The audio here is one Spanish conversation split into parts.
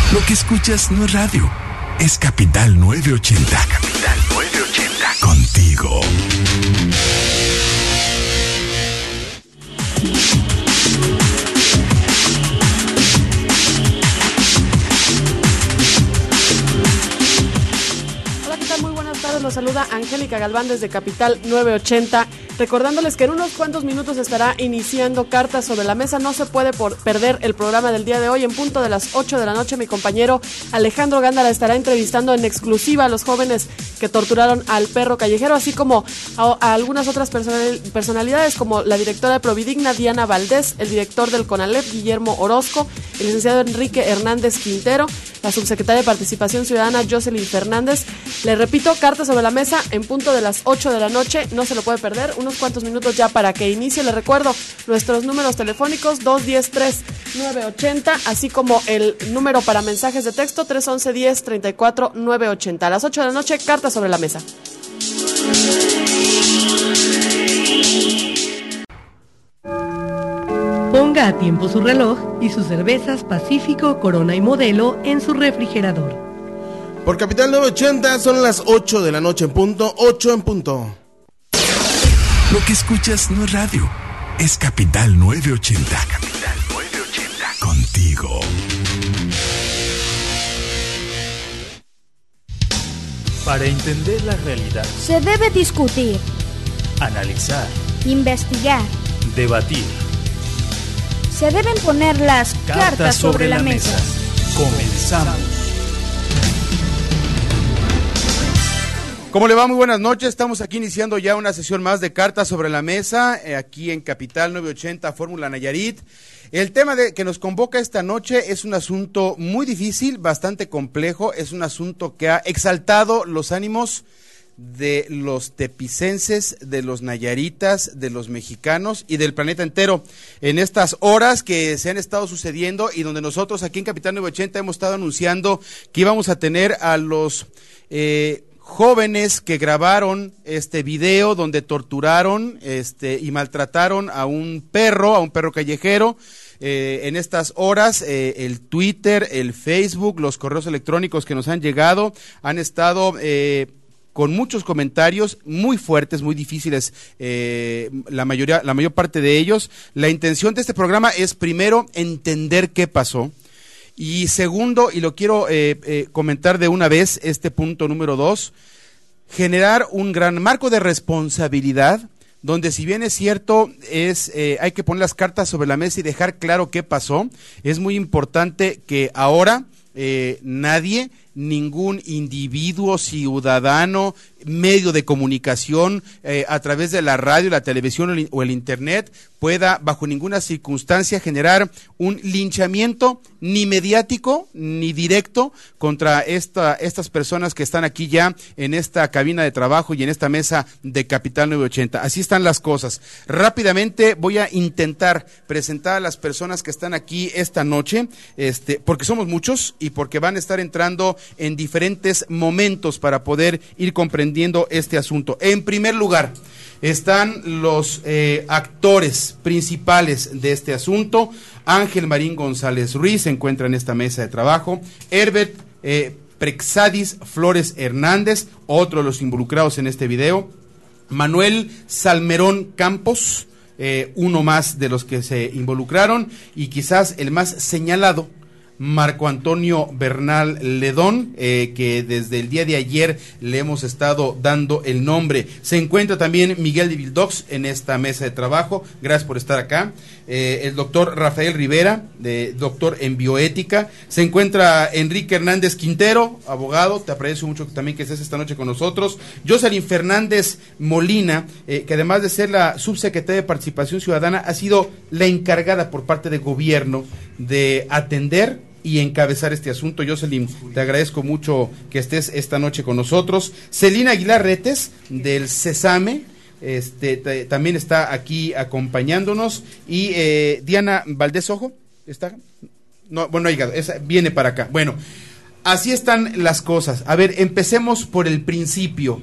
Lo que escuchas no es radio, es Capital 980. Capital 980. Contigo. Hola, ¿qué tal? Muy buenas tardes. Los saluda Angélica Galván desde Capital 980. Recordándoles que en unos cuantos minutos estará iniciando Cartas sobre la Mesa. No se puede perder el programa del día de hoy. En punto de las 8 de la noche, mi compañero Alejandro Gándara estará entrevistando en exclusiva a los jóvenes que torturaron al perro callejero, así como a algunas otras personalidades, como la directora de Providigna, Diana Valdés, el director del CONALEP, Guillermo Orozco, el licenciado Enrique Hernández Quintero, la subsecretaria de Participación Ciudadana, Jocelyn Fernández. Le repito, Cartas sobre la Mesa en punto de las 8 de la noche. No se lo puede perder. Unos cuantos minutos ya para que inicie. Les recuerdo nuestros números telefónicos 210-3980, así como el número para mensajes de texto 311-10-34-980. A las 8 de la noche, Cartas sobre la Mesa. Ponga a tiempo su reloj y sus cervezas Pacífico, Corona y Modelo en su refrigerador. Por Capital 980 son las 8 de la noche en punto, 8 en punto. Lo que escuchas no es radio, es Capital 980. Capital 980. Contigo. Para entender la realidad, se debe discutir, analizar, investigar, debatir. Se deben poner las cartas sobre la mesa. Comenzamos. ¿Cómo le va? Muy buenas noches. Estamos aquí iniciando ya una sesión más de Cartas sobre la Mesa, aquí en Capital 980, Fórmula Nayarit. El tema que nos convoca esta noche es un asunto muy difícil, bastante complejo. Es un asunto que ha exaltado los ánimos de los tepicenses, de los nayaritas, de los mexicanos y del planeta entero en estas horas que se han estado sucediendo y donde nosotros aquí en Capital 980 hemos estado anunciando que íbamos a tener a los jóvenes que grabaron este video donde torturaron y maltrataron a un perro callejero. En estas horas, el Twitter, el Facebook, los correos electrónicos que nos han llegado han estado con muchos comentarios muy fuertes, muy difíciles, la mayor parte de ellos. La intención de este programa es, primero, entender qué pasó. Y segundo, y lo quiero comentar de una vez, este punto número 2, generar un gran marco de responsabilidad, donde si bien es cierto, hay que poner las cartas sobre la mesa y dejar claro qué pasó. Es muy importante que ahora nadie, ningún individuo, ciudadano, medio de comunicación, a través de la radio, la televisión o el internet, pueda bajo ninguna circunstancia generar un linchamiento ni mediático ni directo contra estas personas que están aquí ya en esta cabina de trabajo y en esta mesa de Capital 980. Así están las cosas. Rápidamente voy a intentar presentar a las personas que están aquí esta noche, porque somos muchos y porque van a estar entrando en diferentes momentos para poder ir comprendiendo este asunto. En primer lugar, están los actores principales de este asunto. Ángel Marín González Ruiz se encuentra en esta mesa de trabajo. Herbert Prexadis Flores Hernández, otro de los involucrados en este video. Manuel Salmerón Campos, uno más de los que se involucraron y quizás el más señalado, Marco Antonio Bernal Ledón, que desde el día de ayer le hemos estado dando el nombre. Se encuentra también Miguel de Vildox en esta mesa de trabajo. Gracias por estar acá. El doctor Rafael Rivera, doctor en bioética. Se encuentra Enrique Hernández Quintero, abogado. Te aprecio mucho también que estés esta noche con nosotros. Jocelyn Fernández Molina, que además de ser la subsecretaria de Participación Ciudadana, ha sido la encargada por parte del gobierno de atender y encabezar este asunto. Jocelyn, te agradezco mucho que estés esta noche con nosotros. Celina Aguilar Retes, del CESAME, también está aquí acompañándonos. Y Diana Valdés Ojo, ¿está? No, bueno, ha llegado, viene para acá. Bueno, así están las cosas. A ver, empecemos por el principio.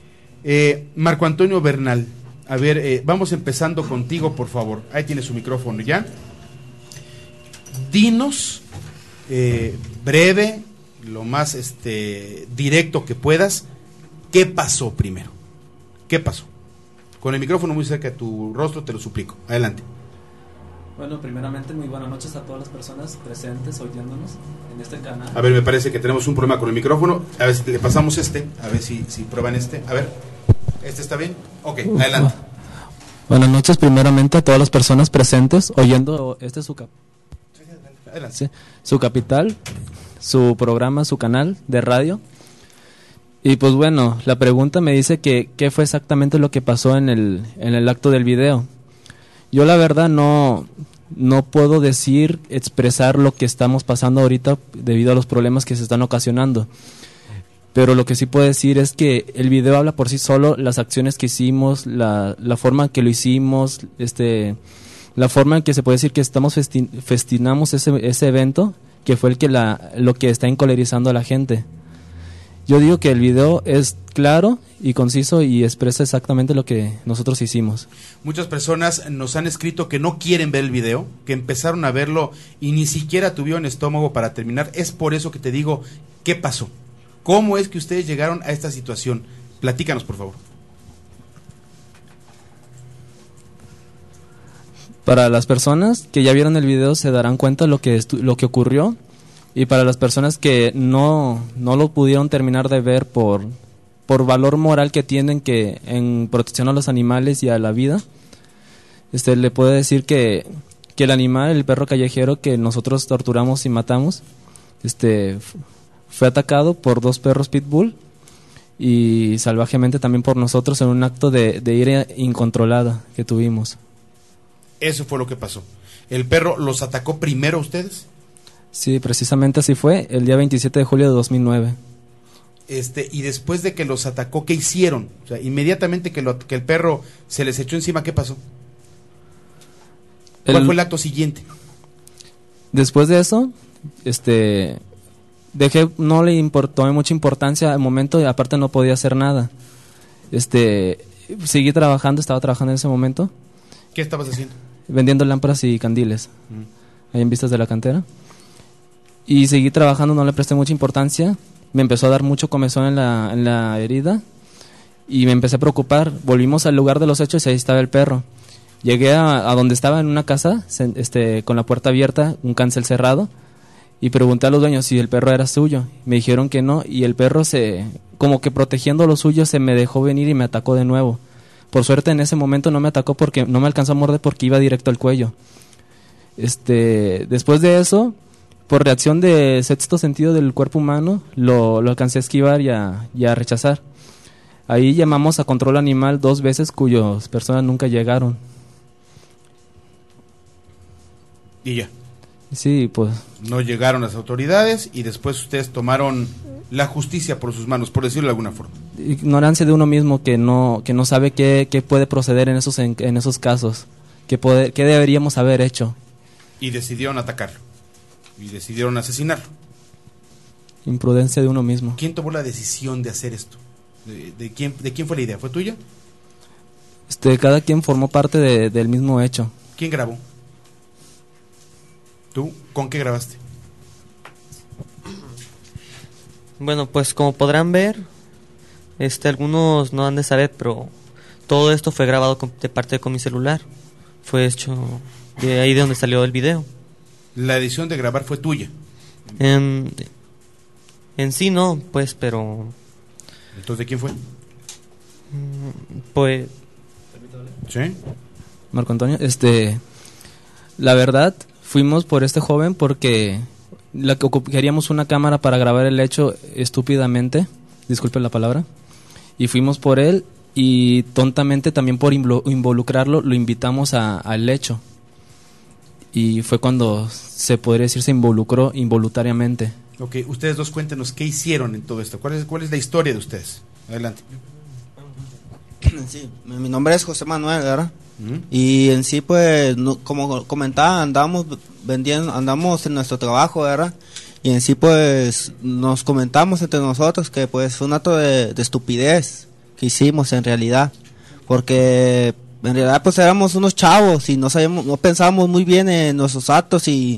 Marco Antonio Bernal, a ver, vamos empezando contigo, por favor. Ahí tiene su micrófono ya. Dinos breve, lo más directo que puedas. ¿Qué pasó primero? ¿Qué pasó? Con el micrófono muy cerca de tu rostro, te lo suplico. Adelante. Bueno, primeramente, muy buenas noches a todas las personas presentes oyéndonos en este canal. A ver, me parece que tenemos un problema con el micrófono. A ver si le pasamos a ver si prueban A ver, ¿este está bien? Ok, adelante. Buenas noches, primeramente, a todas las personas presentes oyendo su capital, su programa, su canal de radio. Y pues bueno, la pregunta me dice que qué fue exactamente lo que pasó en el acto del video. Yo la verdad no puedo expresar lo que estamos pasando ahorita debido a los problemas que se están ocasionando. Pero lo que sí puedo decir es que el video habla por sí solo, las acciones que hicimos, la forma en que lo hicimos, la forma en que se puede decir que estamos festinamos ese evento, que fue lo que está encolerizando a la gente. Yo digo que el video es claro y conciso y expresa exactamente lo que nosotros hicimos. Muchas personas nos han escrito que no quieren ver el video, que empezaron a verlo y ni siquiera tuvieron estómago para terminar. Es por eso que te digo, ¿qué pasó? ¿Cómo es que ustedes llegaron a esta situación? Platícanos, por favor. Para las personas que ya vieron el video se darán cuenta lo que ocurrió. Y para las personas que no lo pudieron terminar de ver por valor moral que tienen que en protección a los animales y a la vida, le puedo decir que el animal, el perro callejero que nosotros torturamos y matamos, fue atacado por 2 perros pitbull y salvajemente también por nosotros en un acto de ira incontrolada que tuvimos. Eso fue lo que pasó. ¿El perro los atacó primero a ustedes? Sí, precisamente así fue, el día 27 de julio de 2009. Y después de que los atacó, ¿qué hicieron? O sea, inmediatamente que el perro se les echó encima, ¿qué pasó? ¿Cuál fue el acto siguiente? Después de eso, no le tomé mucha importancia al momento y aparte no podía hacer nada. Seguí trabajando, estaba trabajando en ese momento. ¿Qué estabas haciendo? Vendiendo lámparas y candiles, ahí en Vistas de la Cantera. Y seguí trabajando, no le presté mucha importancia. Me empezó a dar mucho comezón en la herida y me empecé a preocupar. Volvimos al lugar de los hechos y ahí estaba el perro. Llegué a donde estaba en una casa, con la puerta abierta, un cancel cerrado, y pregunté a los dueños si el perro era suyo. Me dijeron que no, y el perro, como que protegiendo lo suyo, se me dejó venir y me atacó de nuevo. Por suerte en ese momento no me atacó porque no me alcanzó a morder porque iba directo al cuello. Después de eso, por reacción de sexto sentido del cuerpo humano, lo alcancé a esquivar y a rechazar. Ahí llamamos a control animal 2 veces cuyas personas nunca llegaron. Y ya. Sí, pues. No llegaron las autoridades y después ustedes tomaron la justicia por sus manos, por decirlo de alguna forma. Ignorancia de uno mismo que no sabe qué puede proceder en esos casos, qué deberíamos haber hecho. Y decidieron atacarlo. Y decidieron asesinarlo. Imprudencia de uno mismo. ¿Quién tomó la decisión de hacer esto? ¿De quién fue la idea? ¿Fue tuya? Cada quien formó parte del mismo hecho. ¿Quién grabó? ¿Tú? ¿Con qué grabaste? Bueno, pues como podrán ver, algunos no han de saber, pero todo esto fue grabado de parte con mi celular. Fue hecho de ahí de donde salió el video. ¿La edición de grabar fue tuya? En sí no, pues, pero... ¿Entonces de quién fue? Pues... ¿Sí? Marco Antonio, la verdad, fuimos por este joven porque queríamos una cámara para grabar el hecho estúpidamente, disculpe la palabra, y fuimos por él y tontamente también por involucrarlo, lo invitamos al hecho. Y fue cuando se podría decir se involucró involuntariamente. Ok, ustedes dos cuéntenos qué hicieron en todo esto. ¿Cuál es la historia de ustedes? Adelante. Sí, mi nombre es José Manuel, ¿verdad? Y en sí, pues, como comentaba, andamos en nuestro trabajo, ¿verdad? Y en sí, pues, nos comentamos entre nosotros que, pues, fue un acto de estupidez que hicimos en realidad. Porque en realidad pues éramos unos chavos y no pensábamos muy bien en nuestros actos y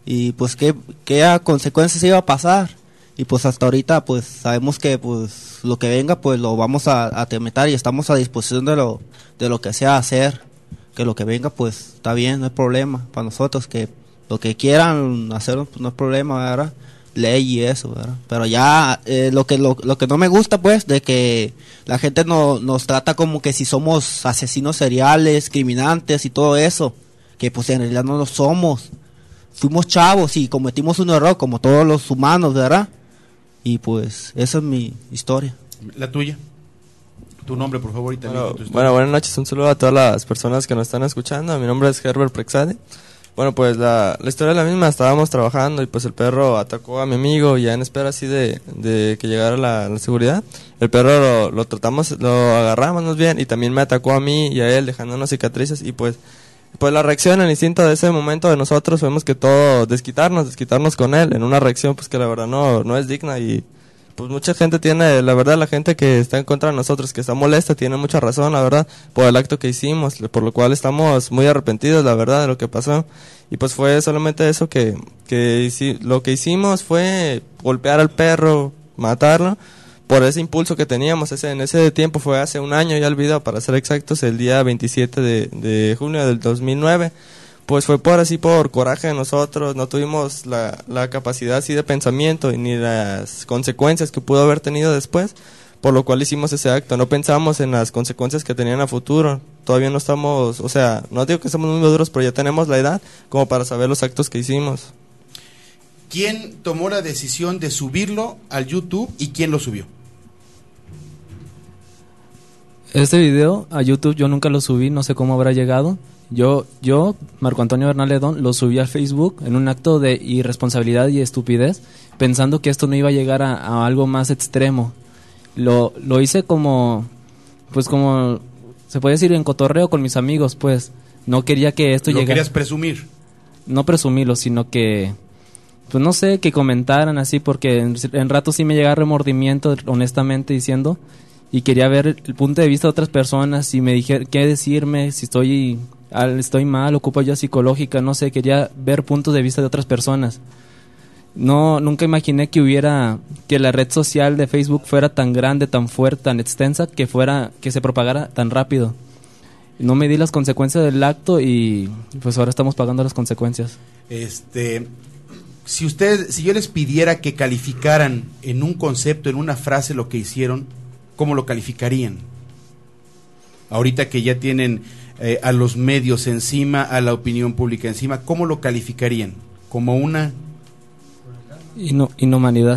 y pues qué consecuencias iba a pasar. Y pues hasta ahorita pues sabemos que pues lo que venga pues lo vamos a tramitar y estamos a disposición de lo que sea hacer, que lo que venga pues está bien, no hay problema para nosotros, que lo que quieran hacer pues no hay problema, ¿verdad? Ley y eso, ¿verdad? Pero ya lo que no me gusta pues de que la gente nos trata como que si somos asesinos seriales, criminantes y todo eso, que pues en realidad no lo somos. Fuimos chavos y cometimos un error como todos los humanos, ¿verdad? Y pues esa es mi historia. La tuya. Tu nombre, por favor, y también tu historia. Bueno, buenas noches, un saludo a todas las personas que nos están escuchando. Mi nombre es Herbert Prexade. Bueno, pues la historia es la misma, estábamos trabajando y pues el perro atacó a mi amigo ya en espera así de que llegara la seguridad. El perro lo agarramos más bien y también me atacó a mí y a él dejando unas cicatrices y pues la reacción, el instinto de ese momento de nosotros vemos que todo desquitarnos con él en una reacción pues que la verdad no es digna y pues mucha gente tiene, la verdad la gente que está en contra de nosotros, que está molesta, tiene mucha razón la verdad por el acto que hicimos, por lo cual estamos muy arrepentidos la verdad de lo que pasó y pues fue solamente eso lo que hicimos fue golpear al perro, matarlo por ese impulso que teníamos, en ese tiempo fue hace un año ya el video para ser exactos, el día 27 de junio del 2009, pues fue por coraje de nosotros, no tuvimos la capacidad así de pensamiento ni las consecuencias que pudo haber tenido después, por lo cual hicimos ese acto, no pensamos en las consecuencias que tenían a futuro, todavía no estamos, o sea, no digo que estamos muy maduros, pero ya tenemos la edad como para saber los actos que hicimos. ¿Quién tomó la decisión de subirlo al YouTube y quién lo subió? Este video a YouTube yo nunca lo subí, no sé cómo habrá llegado. Yo, Marco Antonio Bernal Ledón, lo subí a Facebook en un acto de irresponsabilidad y estupidez, pensando que esto no iba a llegar a algo más extremo. Lo hice como se puede decir en cotorreo con mis amigos, pues. No quería que esto llegara. ¿Lo querías presumir? No presumirlo, sino que, pues no sé, que comentaran así, porque en rato sí me llegaba remordimiento, honestamente diciendo, y quería ver el punto de vista de otras personas, si me dijeron qué decirme, si estoy mal, ocupo ayuda psicológica, no sé, quería ver puntos de vista de otras personas. Nunca imaginé que la red social de Facebook fuera tan grande, tan fuerte, tan extensa, que se propagara tan rápido. No me di las consecuencias del acto y pues ahora estamos pagando las consecuencias. Si yo les pidiera que calificaran en un concepto, en una frase lo que hicieron, ¿cómo lo calificarían? Ahorita que ya tienen a los medios encima, a la opinión pública encima, ¿cómo lo calificarían? ¿Como una inhumanidad?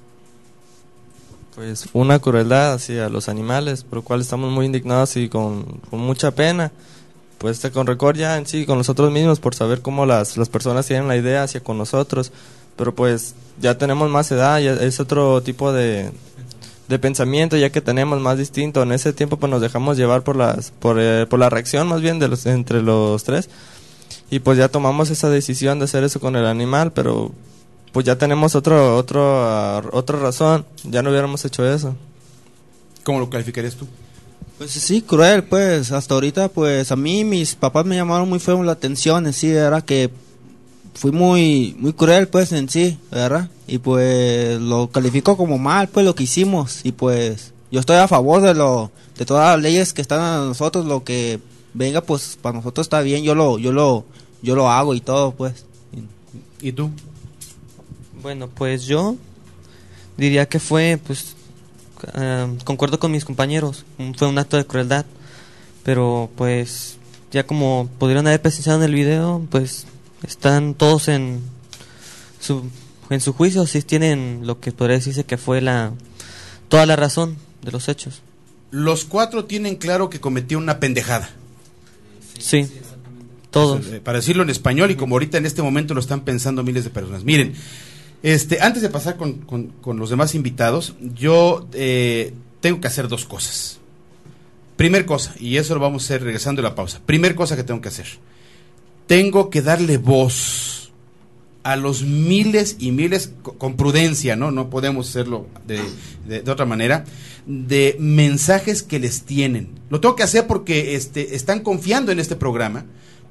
Pues una crueldad hacia los animales, por lo cual estamos muy indignados y con mucha pena. Pues con récord ya en sí, con nosotros mismos, por saber cómo las personas tienen la idea hacia con nosotros. Pero pues ya tenemos más edad, ya es otro tipo de pensamiento ya que tenemos más distinto. En ese tiempo pues nos dejamos llevar por la reacción más bien entre los tres y pues ya tomamos esa decisión de hacer eso con el animal, pero pues ya tenemos otra razón, ya no hubiéramos hecho eso. ¿Cómo lo calificarías tú? Pues sí, cruel, pues hasta ahorita pues a mí mis papás me llamaron muy feo la atención en sí, ¿verdad? Que fui muy cruel pues en sí, ¿verdad? Y pues lo califico como mal pues lo que hicimos y pues yo estoy a favor de todas las leyes que están a nosotros, lo que venga pues para nosotros está bien, yo lo hago y todo pues. ¿Y tú? Bueno, pues yo diría que fue pues concuerdo con mis compañeros, fue un acto de crueldad, pero pues ya como pudieron haber presenciado en el video, pues están todos en su juicio, sí tienen lo que podría decirse que fue toda la razón de los hechos. Los cuatro tienen claro que cometió una pendejada. Sí, todos. Para decirlo en español y como ahorita en este momento lo están pensando miles de personas. Miren, antes de pasar con los demás invitados, yo tengo que hacer dos cosas. Primer cosa, y eso lo vamos a hacer regresando a la pausa. Primer cosa que tengo que hacer. Tengo que darle voz a los miles y miles, con prudencia, no podemos hacerlo de otra manera, de mensajes que les tienen. Lo tengo que hacer porque están confiando en este programa,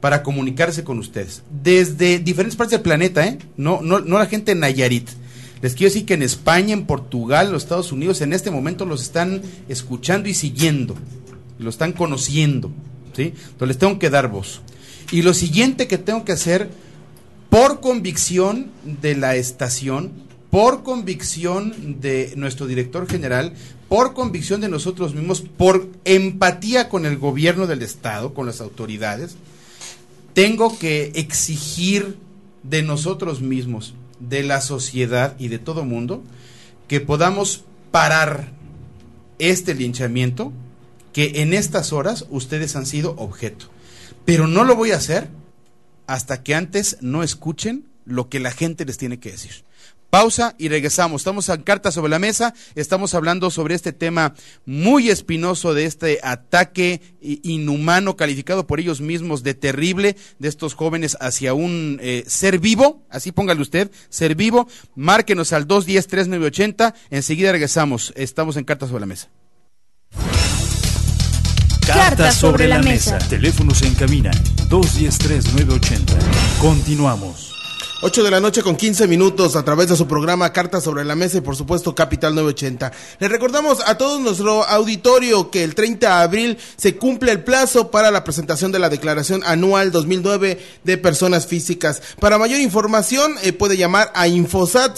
para comunicarse con ustedes. Desde diferentes partes del planeta, no la gente en Nayarit. Les quiero decir que en España, en Portugal, en los Estados Unidos, en este momento los están escuchando y siguiendo. Lo están conociendo, ¿sí? Entonces les tengo que dar voz. Y lo siguiente que tengo que hacer, por convicción de la estación, por convicción de nuestro director general, por convicción de nosotros mismos, por empatía con el gobierno del estado, con las autoridades, tengo que exigir de nosotros mismos, de la sociedad y de todo mundo, que podamos parar este linchamiento que en estas horas ustedes han sido objeto. Pero no lo voy a hacer hasta que antes no escuchen lo que la gente les tiene que decir. Pausa y regresamos. Estamos en Cartas sobre la Mesa. Estamos hablando sobre este tema muy espinoso de este ataque inhumano, calificado por ellos mismos de terrible, de estos jóvenes hacia un ser vivo. Así póngale usted, ser vivo. Márquenos al 210-3980. Enseguida regresamos. Estamos en Cartas sobre la Mesa. Cartas sobre la Mesa. Teléfonos en cabina 210-3980. Continuamos. 8 de la noche con 15 minutos a través de su programa Cartas sobre la Mesa y por supuesto Capital 980. Les recordamos a todo nuestro auditorio que el 30 de abril se cumple el plazo para la presentación de la Declaración Anual 2009 de Personas Físicas. Para mayor información puede llamar a Infosat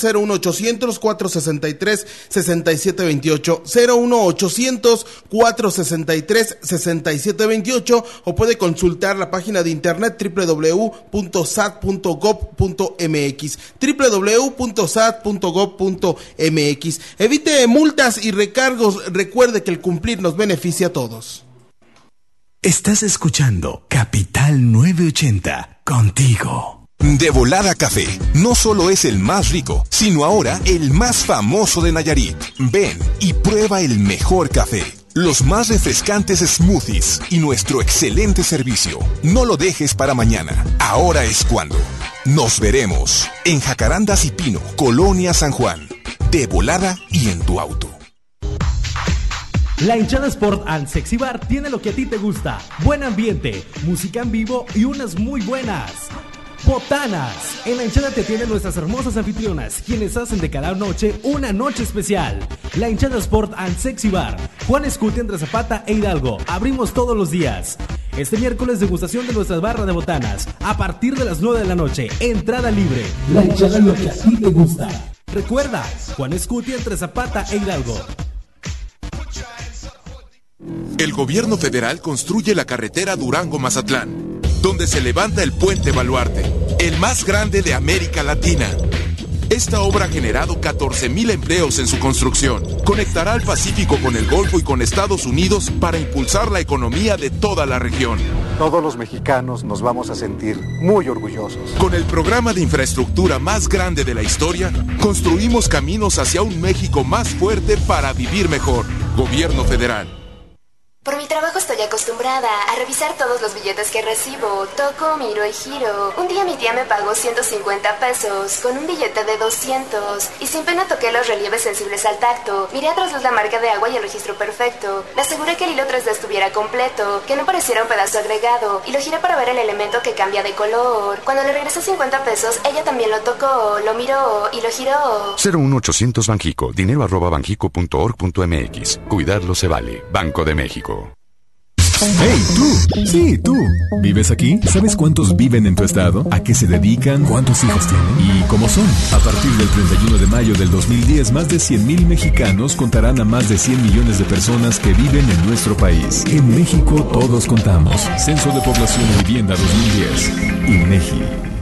01800-463-6728, 01800-463-6728 o puede consultar la página de internet www.sat.gov.mx, www.sat.gov.mx. Evite multas y recargos. Recuerde que el cumplir nos beneficia a todos. Estás escuchando Capital 980, contigo. De Volada Café, no solo es el más rico, sino ahora el más famoso de Nayarit. Ven y prueba el mejor café, los más refrescantes smoothies y nuestro excelente servicio. No lo dejes para mañana, ahora es cuando. Nos veremos en Jacarandas y Pino, Colonia San Juan. De volada y en tu auto. La Hinchada Sport and Sexy Bar tiene lo que a ti te gusta: buen ambiente, música en vivo y unas muy buenas botanas. En La Hinchada te tienen nuestras hermosas anfitrionas, quienes hacen de cada noche una noche especial. La Hinchada Sport and Sexy Bar, Juan Escuti, entre Zapata e Hidalgo. Abrimos todos los días. Este miércoles, degustación de nuestra barra de botanas a partir de las 9 de la noche. Entrada libre. La Hinchada, lo que a ti te gusta. Recuerda, Juan Escuti, entre Zapata e Hidalgo. El gobierno federal construye la carretera Durango-Mazatlán, donde se levanta el puente Baluarte, el más grande de América Latina. Esta obra ha generado 14,000 empleos en su construcción. Conectará al Pacífico con el Golfo y con Estados Unidos para impulsar la economía de toda la región. Todos los mexicanos nos vamos a sentir muy orgullosos. Con el programa de infraestructura más grande de la historia, construimos caminos hacia un México más fuerte para vivir mejor. Gobierno federal. Por mi trabajo estoy acostumbrada a revisar todos los billetes que recibo. Toco, miro y giro. Un día mi tía me pagó 150 pesos con un billete de 200 y sin pena toqué los relieves sensibles al tacto. Miré atrás la marca de agua y el registro perfecto. Le aseguré que el hilo 3D estuviera completo, que no pareciera un pedazo agregado, y lo giré para ver el elemento que cambia de color. Cuando le regresé 50 pesos, ella también lo tocó, lo miró y lo giró. 01800 Banjico, dinero@banjico.org.mx. Cuidarlo se vale. Banco de México. ¡Hey, tú! Sí, tú. ¿Vives aquí? ¿Sabes cuántos viven en tu estado? ¿A qué se dedican? ¿Cuántos hijos tienen? ¿Y cómo son? A partir del 31 de mayo del 2010, más de 100,000 mexicanos contarán a más de 100 millones de personas que viven en nuestro país. En México todos contamos. Censo de Población y Vivienda 2010. INEGI.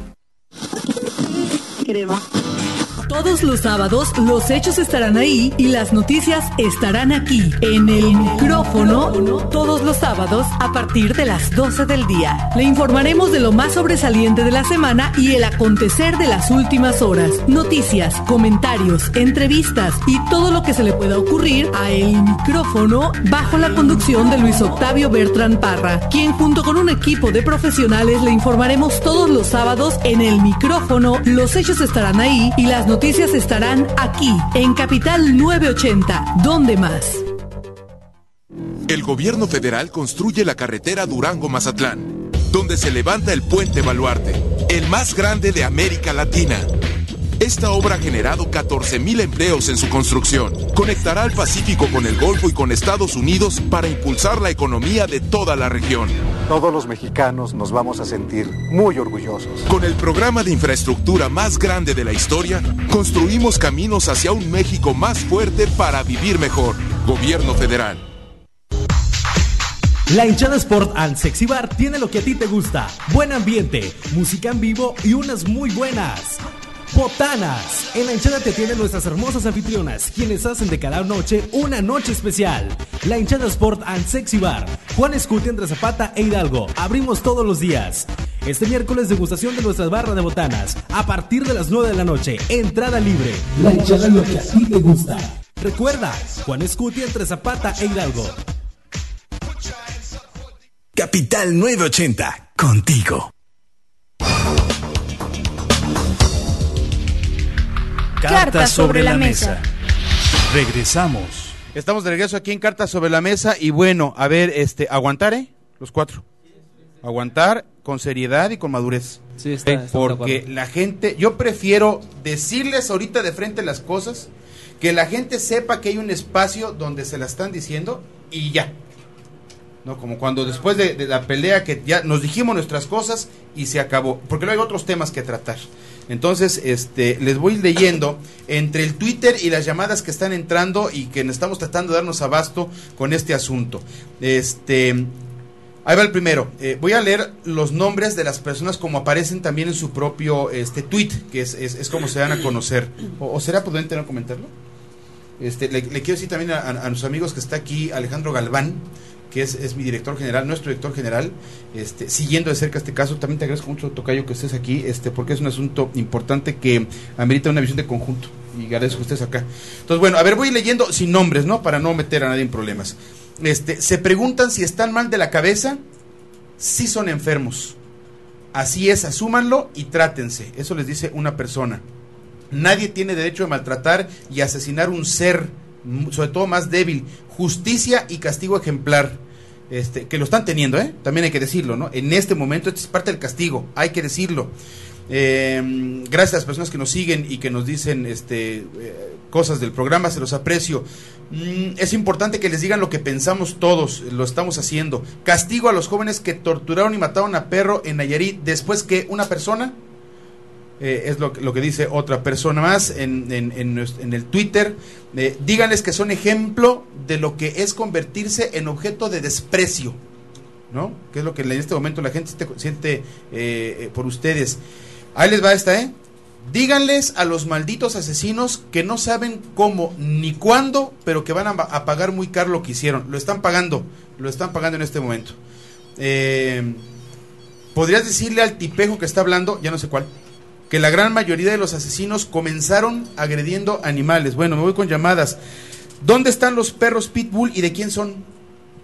Todos los sábados los hechos estarán ahí y las noticias estarán aquí, en el micrófono, todos los sábados a partir de las 12 del día. Le informaremos de lo más sobresaliente de la semana y el acontecer de las últimas horas. Noticias, comentarios, entrevistas y todo lo que se le pueda ocurrir a El Micrófono, bajo la conducción de Luis Octavio Bertrán Parra, quien junto con un equipo de profesionales le informaremos todos los sábados en El Micrófono. Los hechos estarán ahí y las noticias estarán aquí, en Capital 980. ¿Dónde más? El gobierno federal construye la carretera Durango-Mazatlán, donde se levanta el Puente Baluarte, el más grande de América Latina. Esta obra ha generado 14,000 empleos en su construcción. Conectará al Pacífico con el Golfo y con Estados Unidos para impulsar la economía de toda la región. Todos los mexicanos nos vamos a sentir muy orgullosos. Con el programa de infraestructura más grande de la historia, construimos caminos hacia un México más fuerte para vivir mejor. Gobierno federal. La Hinchada Sport and Sexy Bar tiene lo que a ti te gusta. Buen ambiente, música en vivo y unas muy buenas. Botanas. En La Hinchada te atienden nuestras hermosas anfitrionas, quienes hacen de cada noche una noche especial. La Hinchada Sport and Sexy Bar, Juan Escuti, entre Zapata e Hidalgo. Abrimos todos los días. Este miércoles, degustación de nuestras barras de botanas. A partir de las 9 de la noche, entrada libre. La Hinchada es lo que a ti te gusta. Recuerda, Juan Escuti, entre Zapata e Hidalgo. Capital 980, contigo. Cartas sobre la mesa. Regresamos. Estamos de regreso aquí en Cartas sobre la Mesa y bueno, a ver, aguantar, los cuatro. Aguantar con seriedad y con madurez. Sí, está porque la gente, yo prefiero decirles ahorita de frente las cosas, que la gente sepa que hay un espacio donde se la están diciendo y ya. No, como cuando después de la pelea que ya nos dijimos nuestras cosas y se acabó, porque luego hay otros temas que tratar. Entonces, les voy leyendo entre el Twitter y las llamadas que están entrando y que estamos tratando de darnos abasto con este asunto. Ahí va el primero. Voy a leer los nombres de las personas como aparecen también en su propio tweet, que es como se dan a conocer. ¿O será prudente no comentarlo? Le quiero decir también a nuestros amigos que está aquí Alejandro Galván, que es mi director general, nuestro director general, siguiendo de cerca este caso. También te agradezco mucho, tocayo, que estés aquí, porque es un asunto importante que amerita una visión de conjunto, y agradezco que estés acá. Entonces, bueno, a ver, voy leyendo sin nombres, ¿no? Para no meter a nadie en problemas. Se preguntan si están mal de la cabeza. Sí son enfermos. Así es, asúmanlo y trátense. Eso les dice una persona. Nadie tiene derecho a maltratar y asesinar un ser, sobre todo más débil. Justicia y castigo ejemplar, que lo están teniendo, también hay que decirlo, ¿no? En este momento esto es parte del castigo, hay que decirlo. Gracias a las personas que nos siguen y que nos dicen cosas del programa, se los aprecio. Es importante que les digan lo que pensamos todos, lo estamos haciendo. Castigo a los jóvenes que torturaron y mataron a perro en Nayarit después que una persona, es lo que dice otra persona más en el Twitter. Díganles que son ejemplo de lo que es convertirse en objeto de desprecio, ¿no? Que es lo que en este momento la gente siente por ustedes. Ahí les va esta, Díganles a los malditos asesinos que no saben cómo ni cuándo, pero que van a pagar muy caro lo que hicieron. Lo están pagando en este momento. ¿Podrías decirle al tipejo que está hablando, ya no sé cuál, que la gran mayoría de los asesinos comenzaron agrediendo animales? Bueno, me voy con llamadas. ¿Dónde están los perros Pitbull y de quién son?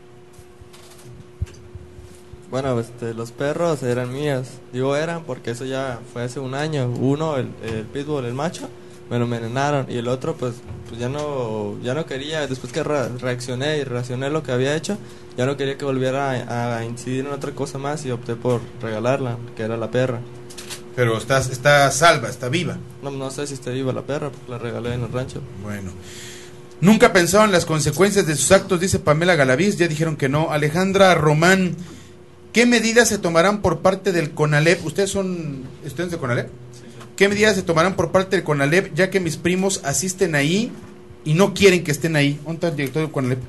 Bueno, los perros eran míos. Digo eran porque eso ya fue hace un año. Uno, el Pitbull, el macho, me lo envenenaron. Y el otro, pues ya no quería. Después que reaccioné lo que había hecho, ya no quería que volviera a incidir en otra cosa más y opté por regalarla, que era la perra. Pero está salva, está viva. No sé si está viva la perra, porque la regalé en el rancho. Bueno. Nunca pensaron las consecuencias de sus actos, dice Pamela Galaviz. Ya dijeron que no. Alejandra Román, ¿qué medidas se tomarán por parte del CONALEP? ¿Ustedes son estudiantes de CONALEP? Sí. ¿Qué medidas se tomarán por parte del CONALEP, ya que mis primos asisten ahí y no quieren que estén ahí? ¿Dónde está el director del CONALEP?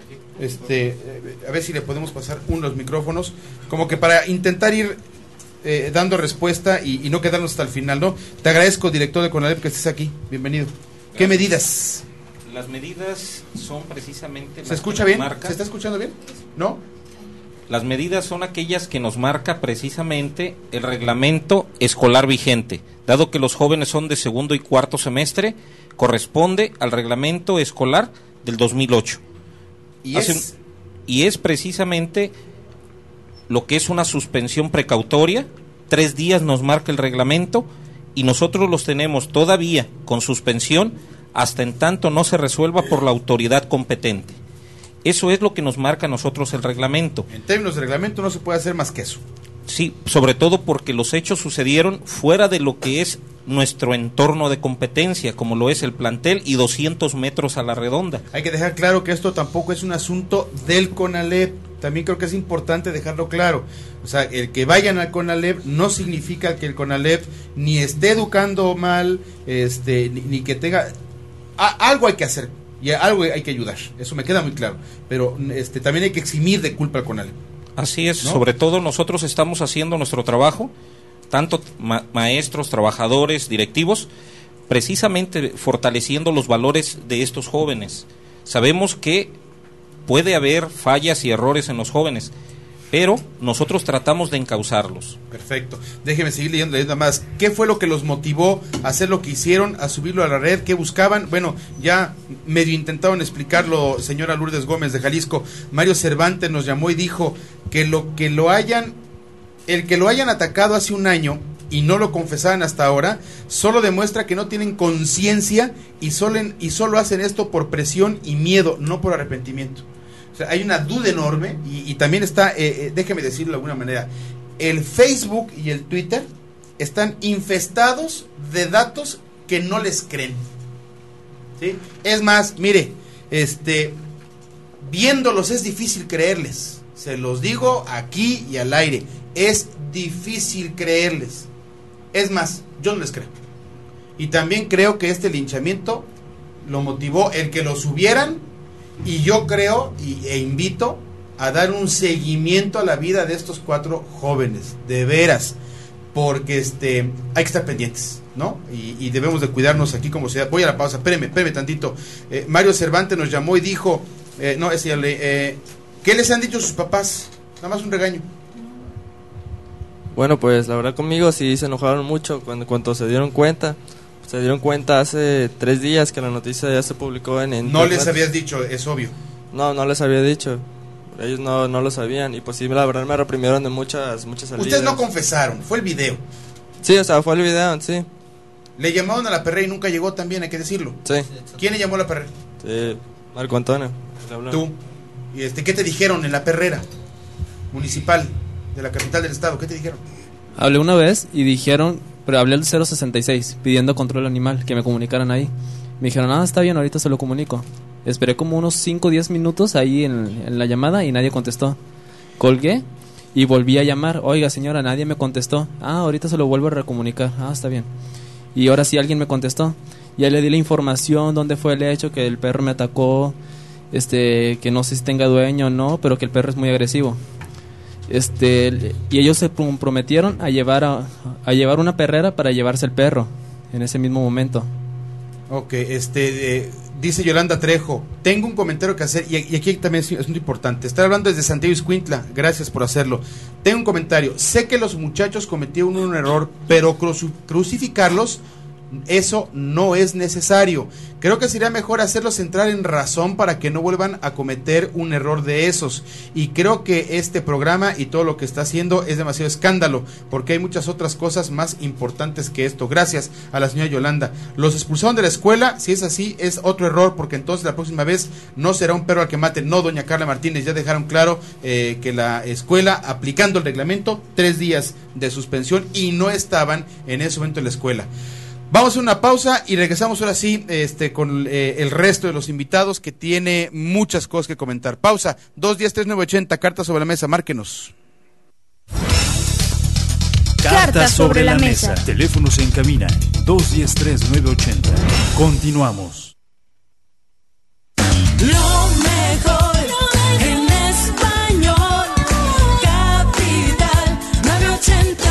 A ver si le podemos pasar unos micrófonos, como que para intentar ir dando respuesta y no quedarnos hasta el final, ¿no? Te agradezco, director de CONALEP, que estés aquí. Bienvenido. Gracias. ¿Qué medidas? Las medidas son precisamente... ¿Se escucha bien? ¿Se está escuchando bien? ¿No? Las medidas son aquellas que nos marca precisamente el reglamento escolar vigente. Dado que los jóvenes son de segundo y cuarto semestre, corresponde al reglamento escolar del 2008. Y es precisamente lo que es una suspensión precautoria. 3 días nos marca el reglamento y nosotros los tenemos todavía con suspensión hasta en tanto no se resuelva por la autoridad competente. Eso es lo que nos marca a nosotros el reglamento. En términos de reglamento no se puede hacer más que eso. Sí, sobre todo porque los hechos sucedieron fuera de lo que es nuestro entorno de competencia, como lo es el plantel y 200 metros a la redonda. Hay que dejar claro que esto tampoco es un asunto del CONALEP, también creo que es importante dejarlo claro. O sea, el que vayan al CONALEP no significa que el CONALEP ni esté educando mal, ni que tenga... algo hay que hacer y algo hay que ayudar, eso me queda muy claro, pero también hay que eximir de culpa al CONALEP. Así es, ¿no? Sobre todo nosotros estamos haciendo nuestro trabajo, tanto maestros, trabajadores, directivos, precisamente fortaleciendo los valores de estos jóvenes. Sabemos que puede haber fallas y errores en los jóvenes, pero nosotros tratamos de encauzarlos. Perfecto. Déjeme seguir leyendo más. ¿Qué fue lo que los motivó a hacer lo que hicieron, a subirlo a la red? ¿Qué buscaban? Bueno, ya medio intentaron explicarlo, señora Lourdes Gómez de Jalisco. Mario Cervantes nos llamó y dijo que el que lo hayan atacado hace un año y no lo confesaban hasta ahora, solo demuestra que no tienen conciencia y solo hacen esto por presión y miedo, no por arrepentimiento. O sea, hay una duda enorme y también está, déjeme decirlo de alguna manera, el Facebook y el Twitter están infestados de datos que no les creen. ¿Sí? Es más, mire, viéndolos es difícil creerles. Se los digo aquí y al aire, es difícil creerles. Es más, yo no les creo. Y también creo que este linchamiento lo motivó el que lo subieran, y yo creo e invito a dar un seguimiento a la vida de estos 4 jóvenes, de veras, porque hay que estar pendientes, ¿no? Y debemos de cuidarnos aquí como sociedad. Voy a la pausa, espéreme tantito. Mario Cervantes nos llamó y dijo, ¿qué les han dicho sus papás? Nada más un regaño. Bueno, pues la verdad conmigo sí se enojaron mucho cuando se dieron cuenta. Se dieron cuenta hace 3 días que la noticia ya se publicó en internet. No les habías dicho, es obvio. No les había dicho. Ellos no lo sabían y pues sí, la verdad me reprimieron de muchas salidas. Ustedes no confesaron, fue el video. Sí, o sea, fue el video, sí. Le llamaron a la perrera y nunca llegó también, hay que decirlo. Sí. ¿Quién le llamó a la perrera? Sí, Marco Antonio. Tú. ¿Y qué te dijeron en la perrera municipal de la capital del estado? ¿Qué te dijeron? Hablé una vez y dijeron, pero hablé al 066 pidiendo control animal, que me comunicaran ahí. Me dijeron, está bien, ahorita se lo comunico. Esperé como unos 5 o 10 minutos ahí en la llamada y nadie contestó. Colgué y volví a llamar. Oiga, señora, nadie me contestó. Ahorita se lo vuelvo a recomunicar. Está bien. Y ahora sí alguien me contestó. Ya le di la información, dónde fue el hecho, que el perro me atacó, que no sé si tenga dueño o no, pero que el perro es muy agresivo. Y ellos se comprometieron a llevar una perrera para llevarse el perro en ese mismo momento. Ok, dice Yolanda Trejo, tengo un comentario que hacer, y aquí también es muy importante. Estar hablando desde Santiago Ixcuintla, gracias por hacerlo. Tengo un comentario, sé que los muchachos cometieron un error, pero crucificarlos, eso no es necesario. Creo que sería mejor hacerlos entrar en razón para que no vuelvan a cometer un error de esos. Y creo que este programa y todo lo que está haciendo es demasiado escándalo, porque hay muchas otras cosas más importantes que esto. Gracias a la señora Yolanda. Los expulsaron de la escuela, si es así, es otro error, porque entonces la próxima vez no será un perro al que maten. No, doña Carla Martínez, ya dejaron claro que la escuela, aplicando el reglamento, 3 días de suspensión, y no estaban en ese momento en la escuela. Vamos a una pausa y regresamos ahora sí con el resto de los invitados, que tiene muchas cosas que comentar. Pausa, 210-3980, cartas sobre la mesa, márquenos. Cartas sobre la mesa. Teléfonos en cabina, 210-3980. Continuamos. Lo mejor en español, Capital 980.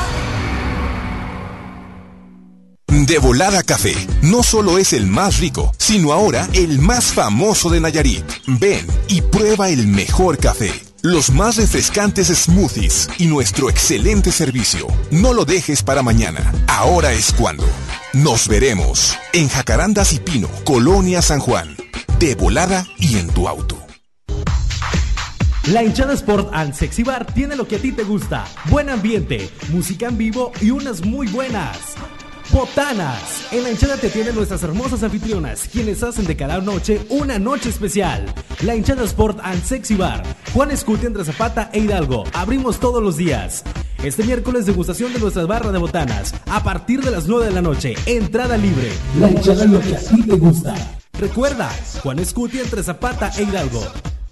De Volada Café no solo es el más rico, sino ahora el más famoso de Nayarit. Ven y prueba el mejor café, los más refrescantes smoothies y nuestro excelente servicio. No lo dejes para mañana, ahora es cuando. Nos veremos en Jacarandas y Pino, Colonia San Juan. De volada y en tu auto. La Hinchada Sport and Sexy Bar tiene lo que a ti te gusta: buen ambiente, música en vivo y unas muy buenas botanas. En La Hinchada te tienen nuestras hermosas anfitrionas, quienes hacen de cada noche una noche especial. La Hinchada Sport and Sexy Bar, Juan Escuti, Andrés Zapata e Hidalgo. Abrimos todos los días. Este miércoles degustación de nuestras barras de botanas. A partir de las 9 de la noche, entrada libre. La hinchada lo que a ti te gusta. Recuerda, Juan Escutia entre Zapata e Hidalgo.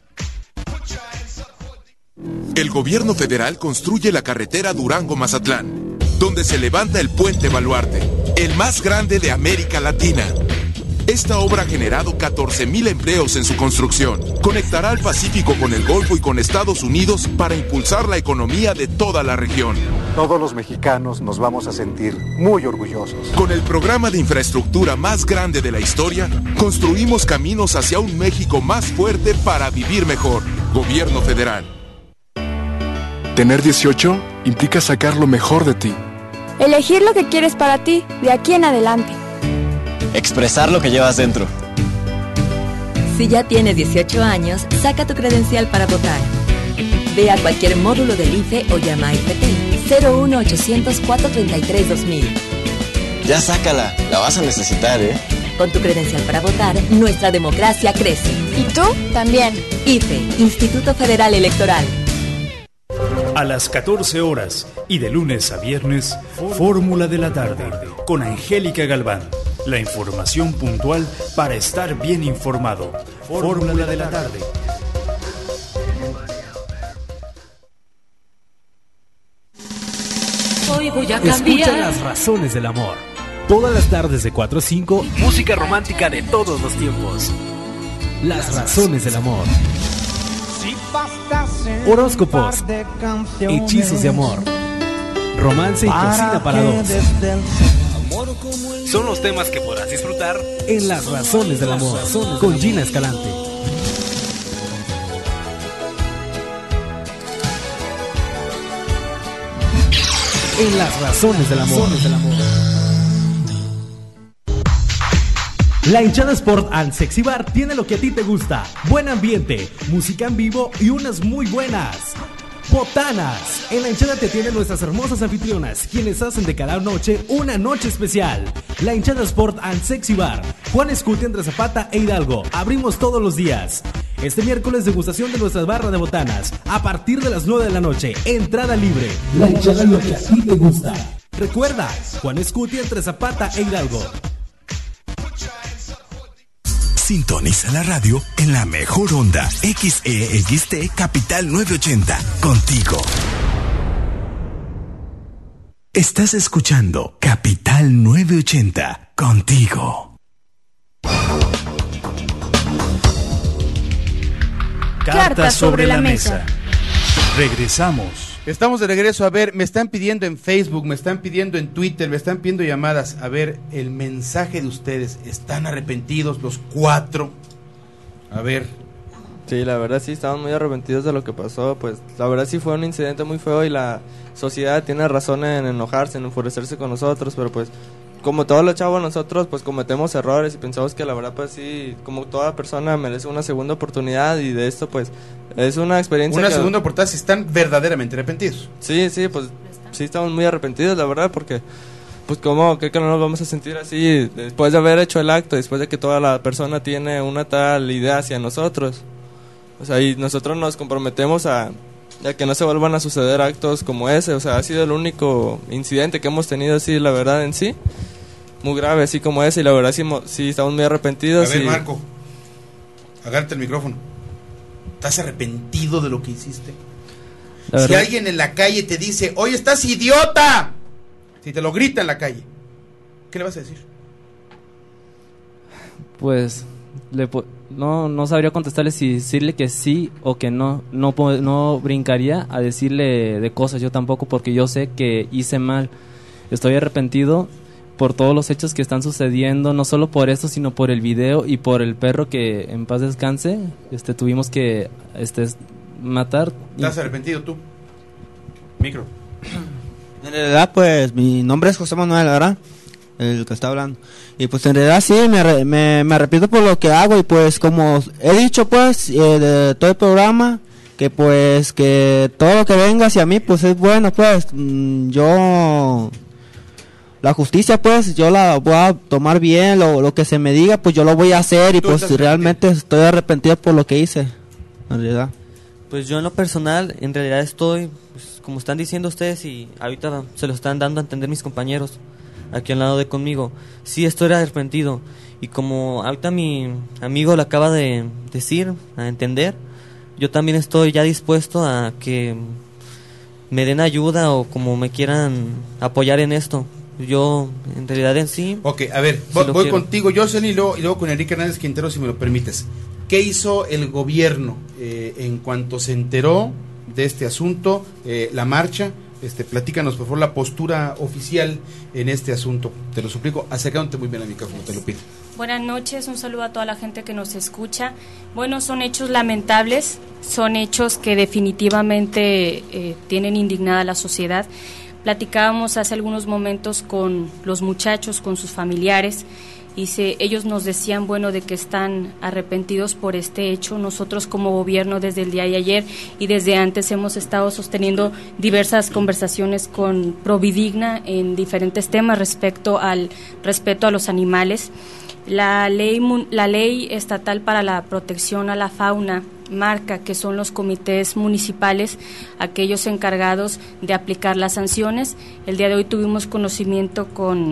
El gobierno federal construye la carretera Durango-Mazatlán, donde se levanta el puente Baluarte, el más grande de América Latina. Esta obra ha generado 14,000 empleos en su construcción. Conectará al Pacífico con el Golfo y con Estados Unidos para impulsar la economía de toda la región. Todos los mexicanos nos vamos a sentir muy orgullosos. Con el programa de infraestructura más grande de la historia, construimos caminos hacia un México más fuerte para vivir mejor. Gobierno federal. Tener 18 implica sacar lo mejor de ti. Elegir lo que quieres para ti, de aquí en adelante. Expresar lo que llevas dentro. Si ya tienes 18 años, saca tu credencial para votar. Ve a cualquier módulo del IFE o llama a IFT 01800 433 2000. Ya sácala, la vas a necesitar, ¿eh? Con tu credencial para votar, nuestra democracia crece. ¿Y tú? También. IFE, Instituto Federal Electoral. A las 14 horas y de lunes a viernes, Fórmula de la Tarde con Angélica Galván. La información puntual para estar bien informado. Fórmula de la Tarde. Hoy voy a Escucha cambiar. Las Razones del Amor. Todas las tardes de 4 a 5, música romántica de todos los tiempos. Las Razones del Amor. Horóscopos, hechizos de amor, romance y cocina para dos. Son los temas que podrás disfrutar en Las Razones del Amor con Gina Escalante. En Las Razones del Amor. La hinchada Sport and Sexy Bar tiene lo que a ti te gusta. Buen ambiente, música en vivo y unas muy buenas botanas. En la hinchada te tienen nuestras hermosas anfitrionas, quienes hacen de cada noche una noche especial. La hinchada Sport and Sexy Bar, Juan Escutia entre Zapata e Hidalgo. Abrimos todos los días. Este miércoles degustación de nuestras barras de botanas. A partir de las 9 de la noche, entrada libre. La hinchada lo que a ti te gusta. Recuerda, Juan Escutia entre Zapata e Hidalgo. Sintoniza la radio en la mejor onda. XEXT Capital 980. Contigo. Estás escuchando Capital 980. Contigo. Cartas sobre la mesa. Regresamos. Estamos de regreso. A ver, me están pidiendo en Facebook, me están pidiendo en Twitter, me están pidiendo llamadas. A ver, el mensaje de ustedes. ¿Están arrepentidos los 4? A ver. Sí, la verdad sí, estaban muy arrepentidos de lo que pasó. Pues la verdad sí fue un incidente muy feo y la sociedad tiene razón en enojarse, en enfurecerse con nosotros. Pero pues, como todos los chavos nosotros, pues cometemos errores y pensamos que la verdad pues sí, como toda persona merece una segunda oportunidad. Y de esto pues es una experiencia. Una segunda oportunidad si están verdaderamente arrepentidos. Sí, pues sí estamos muy arrepentidos, la verdad, porque pues cómo, ¿qué que no nos vamos a sentir así después de haber hecho el acto, después de que toda la persona tiene una tal idea hacia nosotros? O sea, y nosotros nos comprometemos a que no se vuelvan a suceder actos como ese. O sea, ha sido el único incidente que hemos tenido así, la verdad, en sí, muy grave, así como ese. Y la verdad sí estamos muy arrepentidos. A ver, Marco, agárrate el micrófono. ¿Estás arrepentido de lo que hiciste? Si alguien en la calle te dice, oye, estás idiota, si te lo grita en la calle, ¿qué le vas a decir? Pues no sabría contestarle si decirle que sí o que no. No brincaría a decirle de cosas yo tampoco, porque yo sé que hice mal. Estoy arrepentido por todos los hechos que están sucediendo, no solo por esto, sino por el video y por el perro que en paz descanse, tuvimos que matar. ¿Estás arrepentido tú? Micro. En realidad, pues, mi nombre es José Manuel, ¿verdad? El que está hablando. Y pues en realidad sí, me arrepiento por lo que hago. Y pues como he dicho pues, de todo el programa, que pues, que todo lo que venga hacia mí, pues es bueno, pues, la justicia pues, yo la voy a tomar bien, lo que se me diga, pues yo lo voy a hacer. Y pues realmente estoy arrepentido por lo que hice, en realidad. Pues yo en lo personal, en realidad estoy, pues, como están diciendo ustedes y ahorita se lo están dando a entender mis compañeros aquí al lado de conmigo, sí estoy arrepentido. Y como ahorita mi amigo lo acaba de decir, a entender, yo también estoy ya dispuesto a que me den ayuda o como me quieran apoyar en esto. Yo, en realidad en sí... Ok, a ver, voy contigo, Jocelyn, y luego con Enrique Hernández Quintero, si me lo permites. ¿Qué hizo el gobierno en cuanto se enteró de este asunto, la marcha? Platícanos, por favor, la postura oficial en este asunto. Te lo suplico, acercándote muy bien al micrófono, te lo pido. Buenas noches, un saludo a toda la gente que nos escucha. Bueno, son hechos lamentables, son hechos que definitivamente tienen indignada a la sociedad. Platicábamos hace algunos momentos con los muchachos, con sus familiares, y ellos nos decían, bueno, de que están arrepentidos por este hecho. Nosotros como gobierno desde el día de ayer y desde antes hemos estado sosteniendo diversas conversaciones con Providigna en diferentes temas respecto al respeto a los animales. La ley estatal para la protección a la fauna marca que son los comités municipales aquellos encargados de aplicar las sanciones. El día de hoy tuvimos conocimiento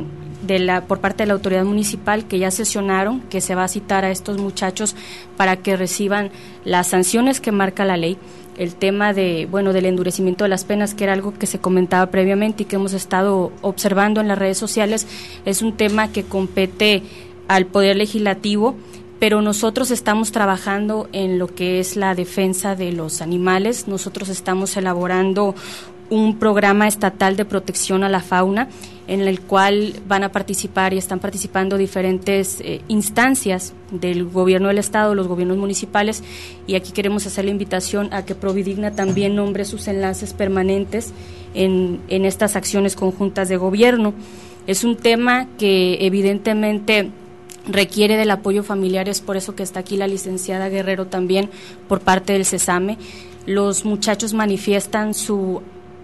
por parte de la autoridad municipal que ya sesionaron, que se va a citar a estos muchachos para que reciban las sanciones que marca la ley. El tema del endurecimiento de las penas, que era algo que se comentaba previamente y que hemos estado observando en las redes sociales, es un tema que compete al Poder Legislativo, pero nosotros estamos trabajando en lo que es la defensa de los animales. Nosotros estamos elaborando un programa estatal de protección a la fauna en el cual van a participar y están participando diferentes instancias del gobierno del estado, los gobiernos municipales, y aquí queremos hacer la invitación a que Providigna también nombre sus enlaces permanentes en estas acciones conjuntas de gobierno. Es un tema que evidentemente requiere del apoyo familiar, es por eso que está aquí la licenciada Guerrero también por parte del CESAME. Los muchachos manifiestan su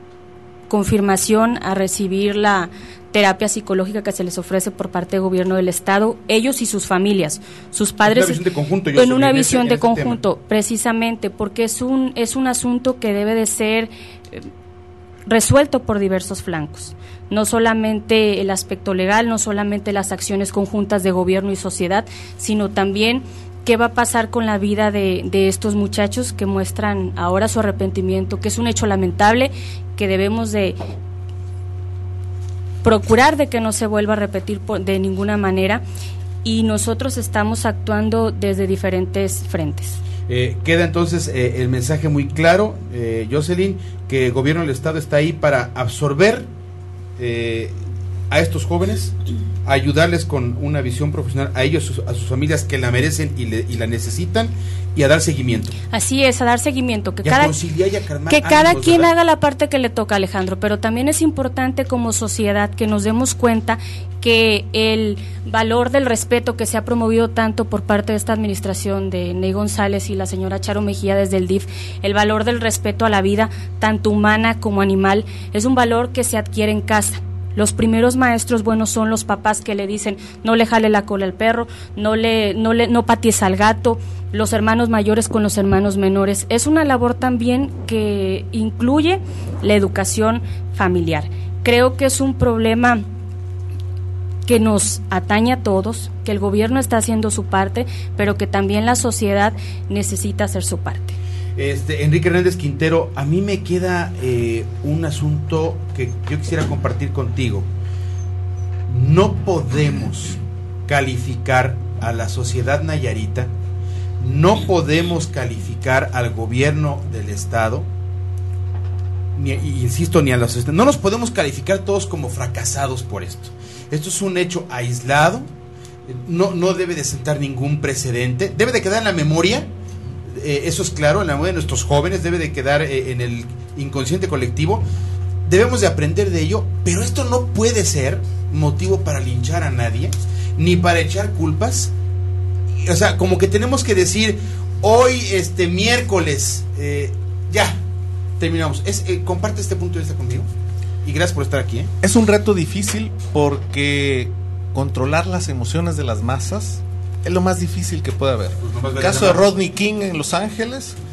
confirmación a recibir la terapia psicológica que se les ofrece por parte del gobierno del estado, ellos y sus familias, sus padres, en una visión de conjunto, precisamente porque es un asunto que debe de ser resuelto por diversos flancos, no solamente el aspecto legal, no solamente las acciones conjuntas de gobierno y sociedad, sino también qué va a pasar con la vida de estos muchachos que muestran ahora su arrepentimiento, que es un hecho lamentable, que debemos de procurar de que no se vuelva a repetir de ninguna manera, y nosotros estamos actuando desde diferentes frentes. Queda entonces el mensaje muy claro, Jocelyn, que el gobierno del estado está ahí para absorber a estos jóvenes, ayudarles con una visión profesional a ellos, a sus familias que la merecen y la necesitan, y a dar seguimiento. Así es, a dar seguimiento, que cada quien haga la parte que le toca, Alejandro, pero también es importante como sociedad que nos demos cuenta que el valor del respeto que se ha promovido tanto por parte de esta administración de Ney González y la señora Charo Mejía desde el DIF, el valor del respeto a la vida, tanto humana como animal, es un valor que se adquiere en casa. Los primeros maestros buenos son los papás que le dicen no le jale la cola al perro, no patees al gato, los hermanos mayores con los hermanos menores. Es una labor también que incluye la educación familiar. Creo que es un problema que nos atañe a todos, que el gobierno está haciendo su parte, pero que también la sociedad necesita hacer su parte. Enrique Hernández Quintero, a mí me queda un asunto que yo quisiera compartir contigo. No podemos calificar a la sociedad nayarita, no podemos calificar al gobierno del estado, ni a la sociedad, no nos podemos calificar todos como fracasados por esto. Esto es un hecho aislado, no debe de sentar ningún precedente, debe de quedar en la memoria. Eso es claro, en la memoria de nuestros jóvenes, debe de quedar en el inconsciente colectivo. Debemos de aprender de ello, pero esto no puede ser motivo para linchar a nadie, ni para echar culpas. O sea, como que tenemos que decir, hoy, miércoles, ya, terminamos. Comparte este punto de vista conmigo, y gracias por estar aquí. Es un reto difícil porque controlar las emociones de las masas es lo más difícil que puede haber. El caso de Rodney King en Los Ángeles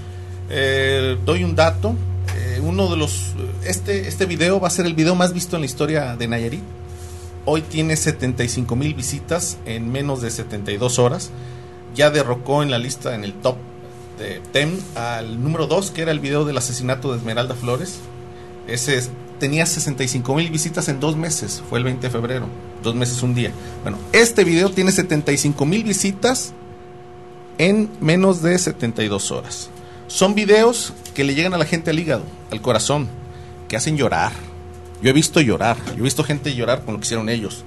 Doy un dato. Uno de los este video va a ser el video más visto en la historia de Nayarit. Hoy tiene 75,000 visitas en menos de 72 horas. Ya derrocó en la lista, en el top de 10, al número 2, que era el video del asesinato de Esmeralda Flores. Ese tenía 65,000 visitas en 2 meses. Fue el 20 de febrero. 2 meses, un día. Bueno, este video tiene 75,000 visitas en menos de 72 horas. Son videos que le llegan a la gente al hígado, al corazón, que hacen llorar. Yo he visto llorar, yo he visto gente llorar con lo que hicieron ellos.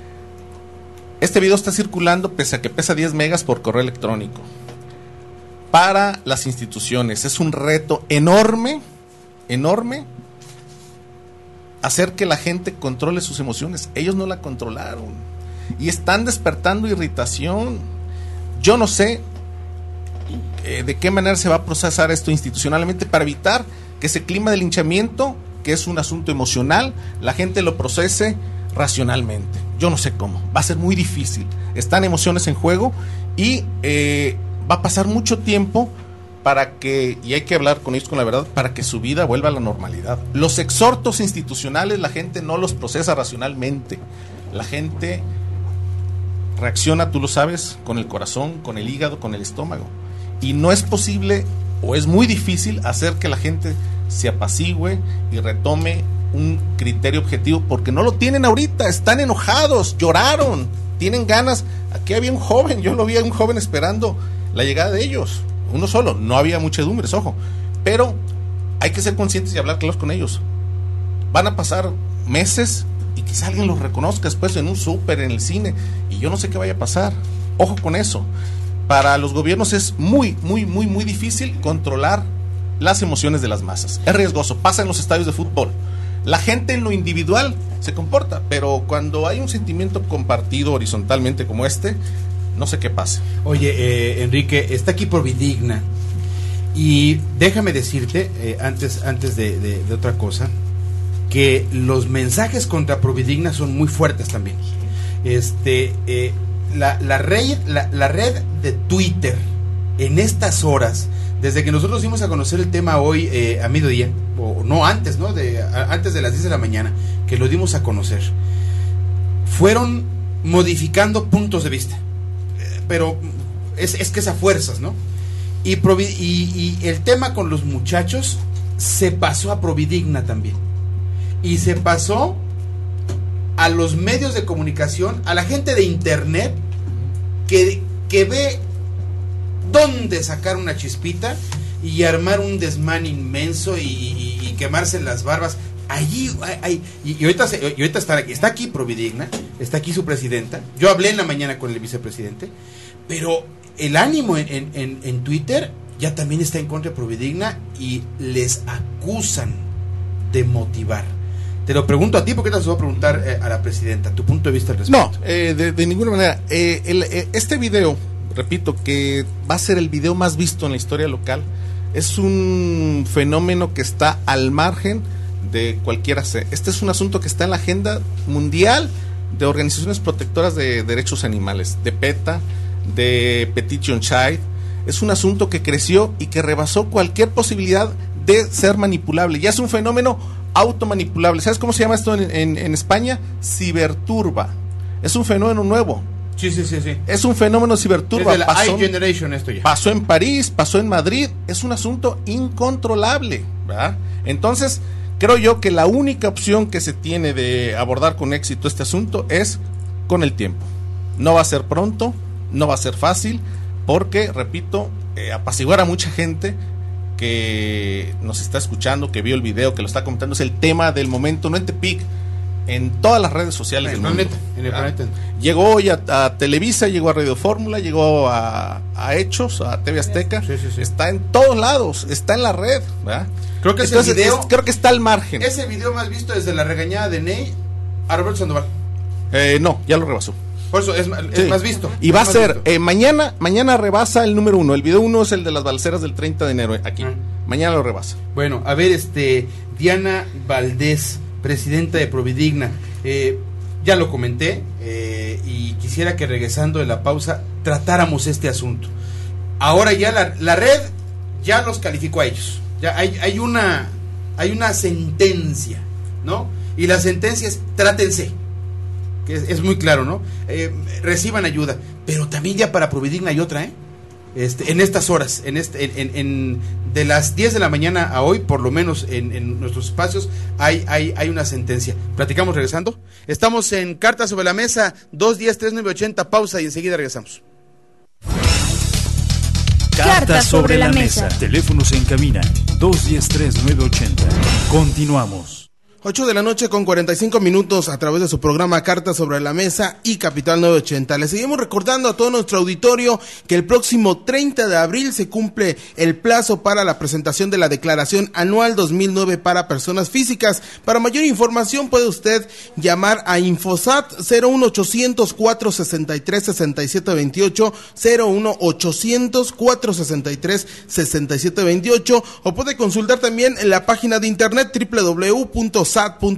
Este video está circulando, pese a que pesa 10 megas por correo electrónico. Para las instituciones es un reto enorme, enorme, hacer que la gente controle sus emociones. Ellos no la controlaron y están despertando irritación. Yo no sé de qué manera se va a procesar esto institucionalmente para evitar que ese clima de linchamiento, que es un asunto emocional, la gente lo procese racionalmente. Yo no sé cómo, va a ser muy difícil. Están emociones en juego y va a pasar mucho tiempo para que, y hay que hablar con ellos con la verdad, para que su vida vuelva a la normalidad. Los exhortos institucionales la gente no los procesa racionalmente. La gente reacciona, tú lo sabes, con el corazón, con el hígado, con el estómago. Y no es posible, o es muy difícil, hacer que la gente se apacigüe y retome un criterio objetivo, porque no lo tienen ahorita, están enojados, lloraron, tienen ganas. Aquí había un joven, yo lo vi a un joven esperando la llegada de ellos, uno solo, no había muchedumbres, ojo, pero hay que ser conscientes y hablar claros con ellos. Van a pasar meses y quizá alguien los reconozca después en un súper, en el cine, y yo no sé qué vaya a pasar. Ojo con eso. Para los gobiernos es muy difícil controlar las emociones de las masas. Es riesgoso, pasa en los estadios de fútbol. La gente en lo individual se comporta, pero cuando hay un sentimiento compartido horizontalmente como este, no sé qué pasa. Oye, Enrique, está aquí Providigna, y déjame decirte, antes de otra cosa, que los mensajes contra Providigna son muy fuertes también. La red de Twitter en estas horas, desde que nosotros dimos a conocer el tema hoy a mediodía, o no antes, ¿no? Antes de las 10 de la mañana, que lo dimos a conocer, fueron modificando puntos de vista, pero es que es a fuerzas, ¿no? Y el tema con los muchachos se pasó a Providigna también, y se pasó a los medios de comunicación, a la gente de internet que ve dónde sacar una chispita y armar un desmán inmenso y quemarse las barbas. Allí y ahorita está aquí Providigna, está aquí su presidenta. Yo hablé en la mañana con el vicepresidente, pero el ánimo en Twitter ya también está en contra de Providigna y les acusan de motivar. Te lo pregunto a ti, porque te lo voy a preguntar a la presidenta, tu punto de vista al respecto. No, de ninguna manera. Este video, repito, que va a ser el video más visto en la historia local, es un fenómeno que está al margen de cualquiera. Este es un asunto que está en la agenda mundial de organizaciones protectoras de derechos animales, de PETA, de Petition Child. Es un asunto que creció y que rebasó cualquier posibilidad de ser manipulable. Ya es un fenómeno automanipulable. ¿Sabes cómo se llama esto en España? Ciberturba. Es un fenómeno nuevo. Sí. Es un fenómeno ciberturba. Desde la iGeneration esto ya. Pasó en París, pasó en Madrid. Es un asunto incontrolable, ¿verdad? Entonces, creo yo que la única opción que se tiene de abordar con éxito este asunto es con el tiempo. No va a ser pronto, no va a ser fácil, porque, repito, apaciguar a mucha gente que nos está escuchando, que vio el video, que lo está comentando, es el tema del momento, no en Tepic, en todas las redes sociales del mundo. En el planeta. Llegó hoy a Televisa, llegó a Radio Fórmula, llegó a Hechos, a TV Azteca. Sí. Está en todos lados, está en la red, ¿verdad? Creo que creo que está al margen. Es el video más visto desde la regañada de Ney a Roberto Sandoval. No, ya lo rebasó. Por eso es más visto. Y va a ser, mañana rebasa el número 1. El video 1 es el de las balaceras del 30 de enero, aquí. Mañana lo rebasa. Bueno, a ver, Diana Valdés, presidenta de Providigna, ya lo comenté, y quisiera que regresando de la pausa tratáramos este asunto. Ahora ya la red ya los calificó a ellos. Ya hay una sentencia, ¿no? Y la sentencia es trátense, que es muy claro, ¿no? Reciban ayuda, pero también ya para Providigna hay otra, en estas horas, de las 10 de la mañana a hoy, por lo menos en nuestros espacios, hay una sentencia. Platicamos regresando. Estamos en Cartas sobre la Mesa, 210-3980, pausa y enseguida regresamos. Cartas sobre la mesa. Teléfonos en cabina 210-3980. Continuamos. 8 de la noche con 45 minutos a través de su programa Cartas sobre la Mesa y Capital 980. Le seguimos recordando a todo nuestro auditorio que el próximo 30 de abril se cumple el plazo para la presentación de la Declaración Anual 2009 para Personas Físicas. Para mayor información puede usted llamar a Infosat 01800-463-6728, 01800-463-6728, o puede consultar también en la página de internet www.sat.gov.mx,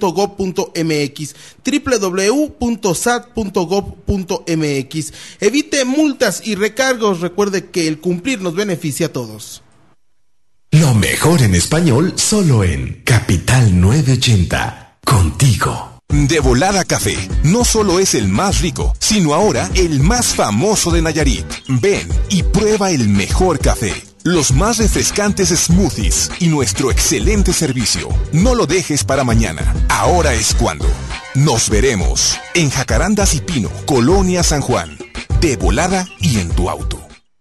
www.sat.gov.mx. Evite multas y recargos. Recuerde que el cumplir nos beneficia a todos. Lo mejor en español solo en Capital 980. Contigo. De Volada Café no solo es el más rico, sino ahora el más famoso de Nayarit. Ven y prueba el mejor café, los más refrescantes smoothies y nuestro excelente servicio. No lo dejes para mañana. Ahora es cuando. Nos veremos en Jacarandas y Pino, Colonia San Juan. De volada y en tu auto.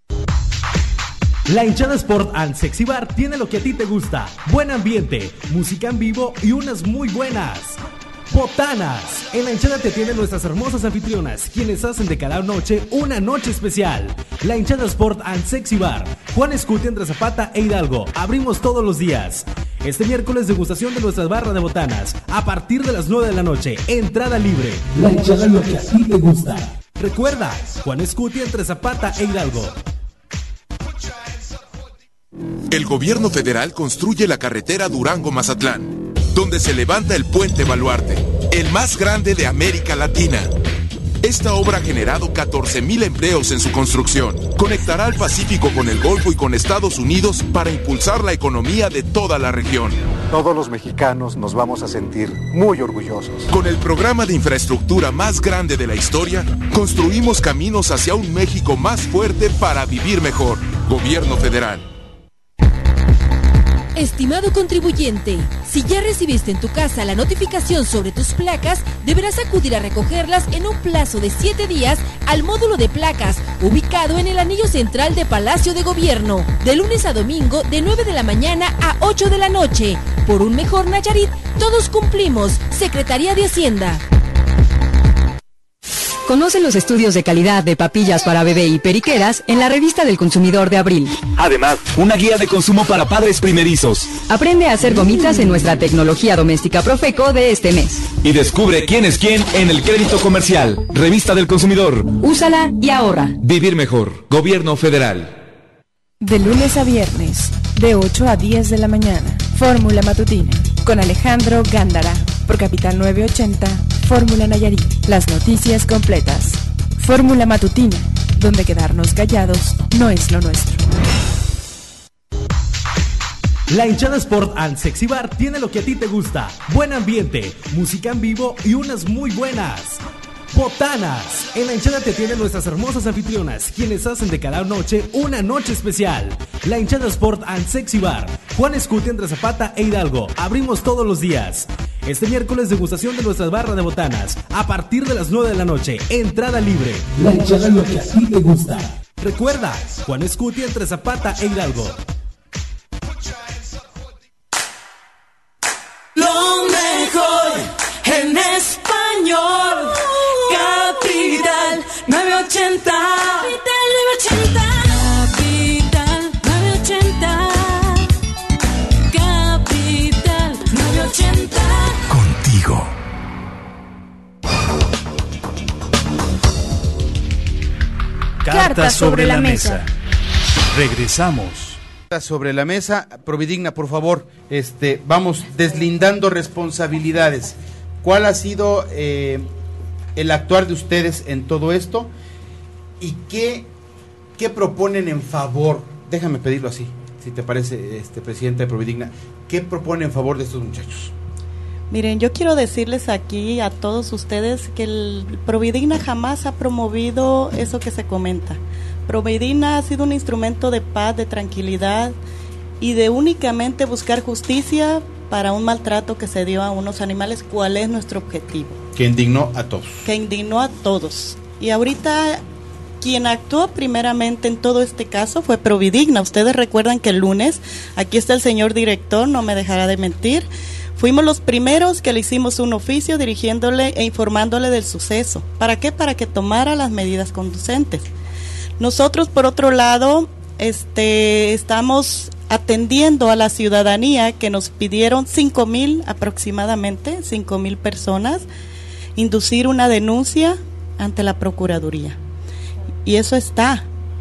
La Hinchada Sport and Sexy Bar tiene lo que a ti te gusta. Buen ambiente, música en vivo y unas muy buenas. Botanas. En La Hinchada te tienen nuestras hermosas anfitrionas, quienes hacen de cada noche una noche especial. La Hinchada Sport and Sexy Bar, Juan Escutia entre Zapata e Hidalgo. Abrimos todos los días. Este miércoles degustación de nuestra barra de botanas a partir de las 9 de la noche. Entrada libre. La Hinchada es lo que a ti te gusta. Recuerda, Juan Escutia entre Zapata e Hidalgo. El gobierno federal construye la carretera Durango-Mazatlán, donde se levanta el puente Baluarte, el más grande de América Latina. Esta obra ha generado 14,000 empleos en su construcción. Conectará al Pacífico con el Golfo y con Estados Unidos para impulsar la economía de toda la región. Todos los mexicanos nos vamos a sentir muy orgullosos. Con el programa de infraestructura más grande de la historia, construimos caminos hacia un México más fuerte para vivir mejor. Gobierno federal. Estimado contribuyente, si ya recibiste en tu casa la notificación sobre tus placas, deberás acudir a recogerlas en un plazo de 7 días al módulo de placas, ubicado en el anillo central de Palacio de Gobierno, de lunes a domingo de 9 de la mañana a 8 de la noche. Por un mejor Nayarit, todos cumplimos. Secretaría de Hacienda. Conoce los estudios de calidad de papillas para bebé y periqueras en la revista del Consumidor de abril. Además, una guía de consumo para padres primerizos. Aprende a hacer gomitas en nuestra tecnología doméstica Profeco de este mes. Y descubre quién es quién en el crédito comercial. Revista del Consumidor. Úsala y ahorra. Vivir mejor. Gobierno federal. De lunes a viernes, de 8 a 10 de la mañana. Fórmula Matutina, con Alejandro Gándara, por Capital 980, Fórmula Nayarit. Las noticias completas. Fórmula Matutina, donde quedarnos callados no es lo nuestro. La Hinchada Sport and Sexy Bar tiene lo que a ti te gusta. Buen ambiente, música en vivo y unas muy buenas. Botanas. En La Hinchada te tienen nuestras hermosas anfitrionas, quienes hacen de cada noche una noche especial. La Hinchada Sport and Sexy Bar, Juan Escutia entre Zapata e Hidalgo. Abrimos todos los días. Este miércoles degustación de nuestra barra de botanas a partir de las 9 de la noche. Entrada libre. La Hinchada es lo que a ti te gusta. Recuerda, Juan Escutia entre Zapata e Hidalgo. Lo mejor en español. Capital 980. Capital 980. Capital 980. Contigo. Cartas sobre la mesa. Regresamos. Sobre la mesa, Providigna, por favor, vamos deslindando responsabilidades. ¿Cuál ha sido el actuar de ustedes en todo esto? ¿Y qué proponen en favor? Déjame pedirlo así. si te parece, presidenta de Providigna, ¿qué propone en favor de estos muchachos? Miren, yo quiero decirles aquí a todos ustedes que el Providigna jamás ha promovido eso que se comenta. Providigna ha sido un instrumento de paz, de tranquilidad y de únicamente buscar justicia para un maltrato que se dio a unos animales. ¿Cuál es nuestro objetivo? Que indignó a todos. Que indignó a todos. Y ahorita quien actuó primeramente en todo este caso fue Providigna. Ustedes recuerdan que el lunes, aquí está el señor director, no me dejará de mentir, fuimos los primeros que le hicimos un oficio dirigiéndole e informándole del suceso. ¿Para qué? Para que tomara las medidas conducentes. Nosotros, por otro lado, estamos atendiendo a la ciudadanía que nos pidieron 5,000 aproximadamente, 5,000 personas, inducir una denuncia ante la Procuraduría. Y eso está,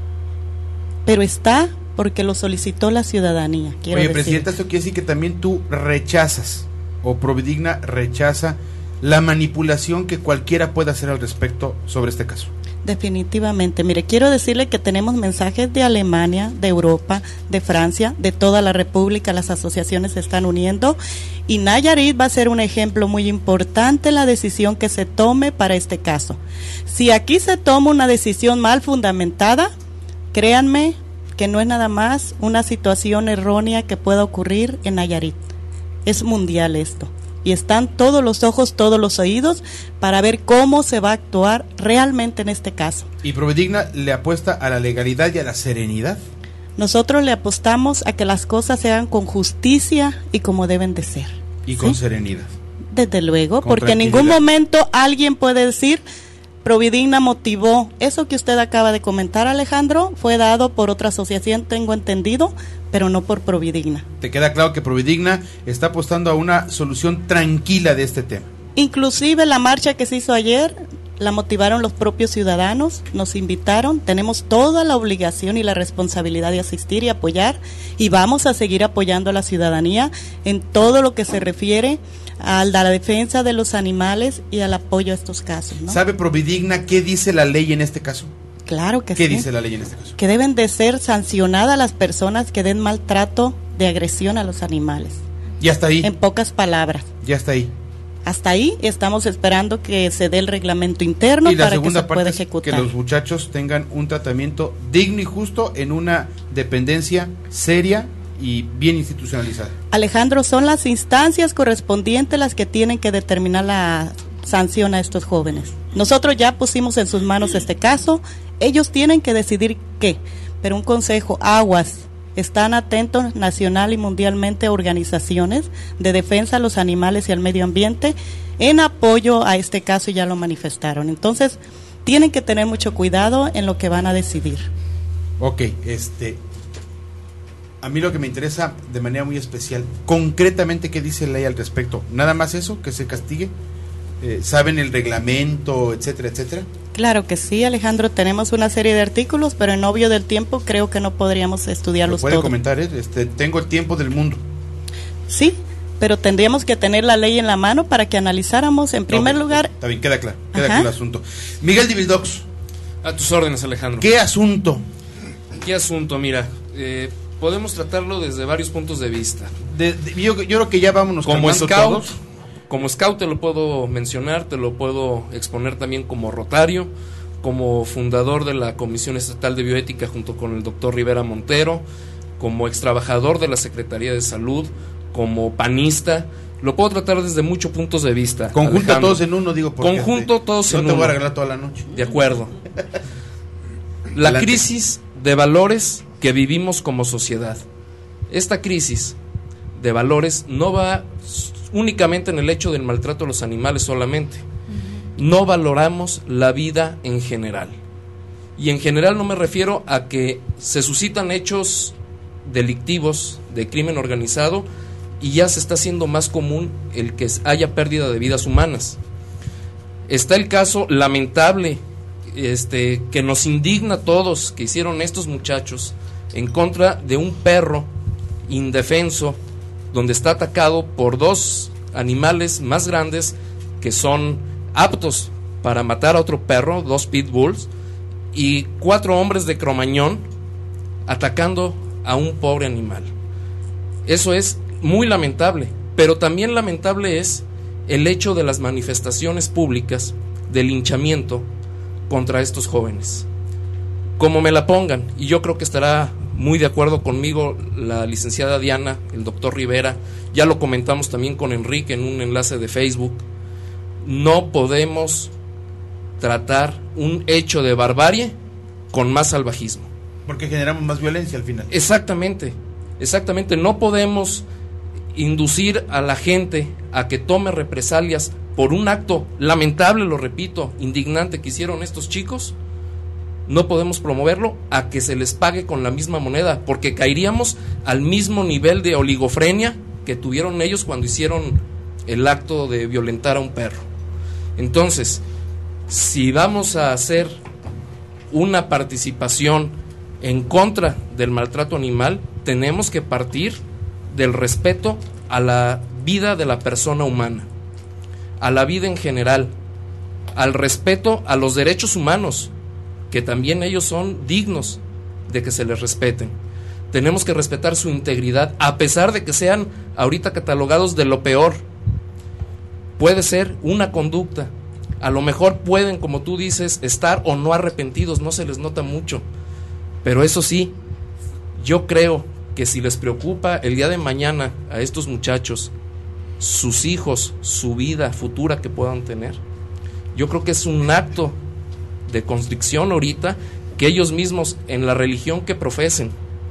pero está porque lo solicitó la ciudadanía. Oye, presidenta, esto quiere decir que también tú rechazas, o Providigna rechaza, la manipulación que cualquiera pueda hacer al respecto sobre este caso. Definitivamente. Mire, quiero decirle que tenemos mensajes de Alemania, de Europa, de Francia, de toda la República. Las asociaciones se están uniendo y Nayarit va a ser un ejemplo muy importante en la decisión que se tome para este caso. Si aquí se toma una decisión mal fundamentada, créanme que no es nada más una situación errónea que pueda ocurrir en Nayarit. Es mundial esto. Y están todos los ojos, todos los oídos para ver cómo se va a actuar realmente en este caso. ¿Y Providigna le apuesta a la legalidad y a la serenidad? Nosotros le apostamos a que las cosas se hagan con justicia y como deben de ser. Y con serenidad. Desde luego, porque en ningún momento alguien puede decir Providigna motivó. Eso que usted acaba de comentar, Alejandro, fue dado por otra asociación, tengo entendido, pero no por Providigna. ¿Te queda claro que Providigna está apostando a una solución tranquila de este tema? Inclusive la marcha que se hizo ayer la motivaron los propios ciudadanos, nos invitaron, tenemos toda la obligación y la responsabilidad de asistir y apoyar, y vamos a seguir apoyando a la ciudadanía en todo lo que se refiere a la defensa de los animales y al apoyo a estos casos, ¿no? ¿Sabe Providigna qué dice la ley en este caso? Claro que sí. ¿Qué dice la ley en este caso? Que deben de ser sancionadas las personas que den maltrato de agresión a los animales. Y hasta ahí. En pocas palabras. Ya está ahí. Hasta ahí estamos esperando que se dé el reglamento interno para que se pueda ejecutar. Que los muchachos tengan un tratamiento digno y justo en una dependencia seria y bien institucionalizada. Alejandro, son las instancias correspondientes las que tienen que determinar la sanción a estos jóvenes. Nosotros ya pusimos en sus manos este caso, ellos tienen que decidir qué, pero un consejo, aguas. Están atentos nacional y mundialmente organizaciones de defensa a los animales y al medio ambiente en apoyo a este caso y ya lo manifestaron. Entonces, tienen que tener mucho cuidado en lo que van a decidir. Ok, a mí lo que me interesa de manera muy especial, concretamente, ¿qué dice la ley al respecto? ¿Nada más eso, que se castigue? ¿Saben el reglamento, etcétera, etcétera? Claro que sí, Alejandro, tenemos una serie de artículos, pero en obvio del tiempo creo que no podríamos estudiarlos todos. ¿Puede comentar? Tengo el tiempo del mundo. Sí, pero tendríamos que tener la ley en la mano para que analizáramos en primer lugar. Está bien, queda claro el asunto. Miguel Divildox. A tus órdenes, Alejandro. ¿Qué asunto? Mira, podemos tratarlo desde varios puntos de vista. Yo creo que ya vámonos como scout todos. Como scout te lo puedo mencionar, te lo puedo exponer también como rotario, como fundador de la Comisión Estatal de Bioética junto con el doctor Rivera Montero, como extrabajador de la Secretaría de Salud, como panista. Lo puedo tratar desde muchos puntos de vista. Conjunto Alejandro. todos en uno, digo. Conjunto todos en uno. No te voy a regalar toda la noche. De acuerdo. La Adelante. crisis de valores que vivimos como sociedad. Esta crisis de valores no va únicamente en el hecho del maltrato a los animales solamente. No valoramos la vida en general. Y en general no me refiero a que se suscitan hechos delictivos de crimen organizado y ya se está haciendo más común el que haya pérdida de vidas humanas. Está el caso lamentable que nos indigna a todos que hicieron estos muchachos en contra de un perro indefenso, donde está atacado por dos animales más grandes que son aptos para matar a otro perro, dos pitbulls, y 4 hombres de Cromañón atacando a un pobre animal. Eso es muy lamentable, pero también lamentable es el hecho de las manifestaciones públicas de linchamiento contra estos jóvenes. Como me la pongan, y yo creo que estará muy de acuerdo conmigo la licenciada Diana, el doctor Rivera, ya lo comentamos también con Enrique en un enlace de Facebook, no podemos tratar un hecho de barbarie con más salvajismo. Porque generamos más violencia al final. Exactamente, no podemos inducir a la gente a que tome represalias por un acto lamentable, lo repito, indignante que hicieron estos chicos. No podemos promoverlo a que se les pague con la misma moneda, porque caeríamos al mismo nivel de oligofrenia que tuvieron ellos cuando hicieron el acto de violentar a un perro. Entonces, si vamos a hacer una participación en contra del maltrato animal, tenemos que partir del respeto a la vida de la persona humana, a la vida en general, al respeto a los derechos humanos, que también ellos son dignos de que se les respeten. Tenemos que respetar su integridad, a pesar de que sean ahorita catalogados de lo peor. Puede ser una conducta, a lo mejor pueden, como tú dices, estar o no arrepentidos, no se les nota mucho, pero eso sí, yo creo que si les preocupa el día de mañana a estos muchachos, sus hijos, su vida futura que puedan tener, yo creo que es un acto de constricción ahorita que ellos mismos, en la religión que profesen,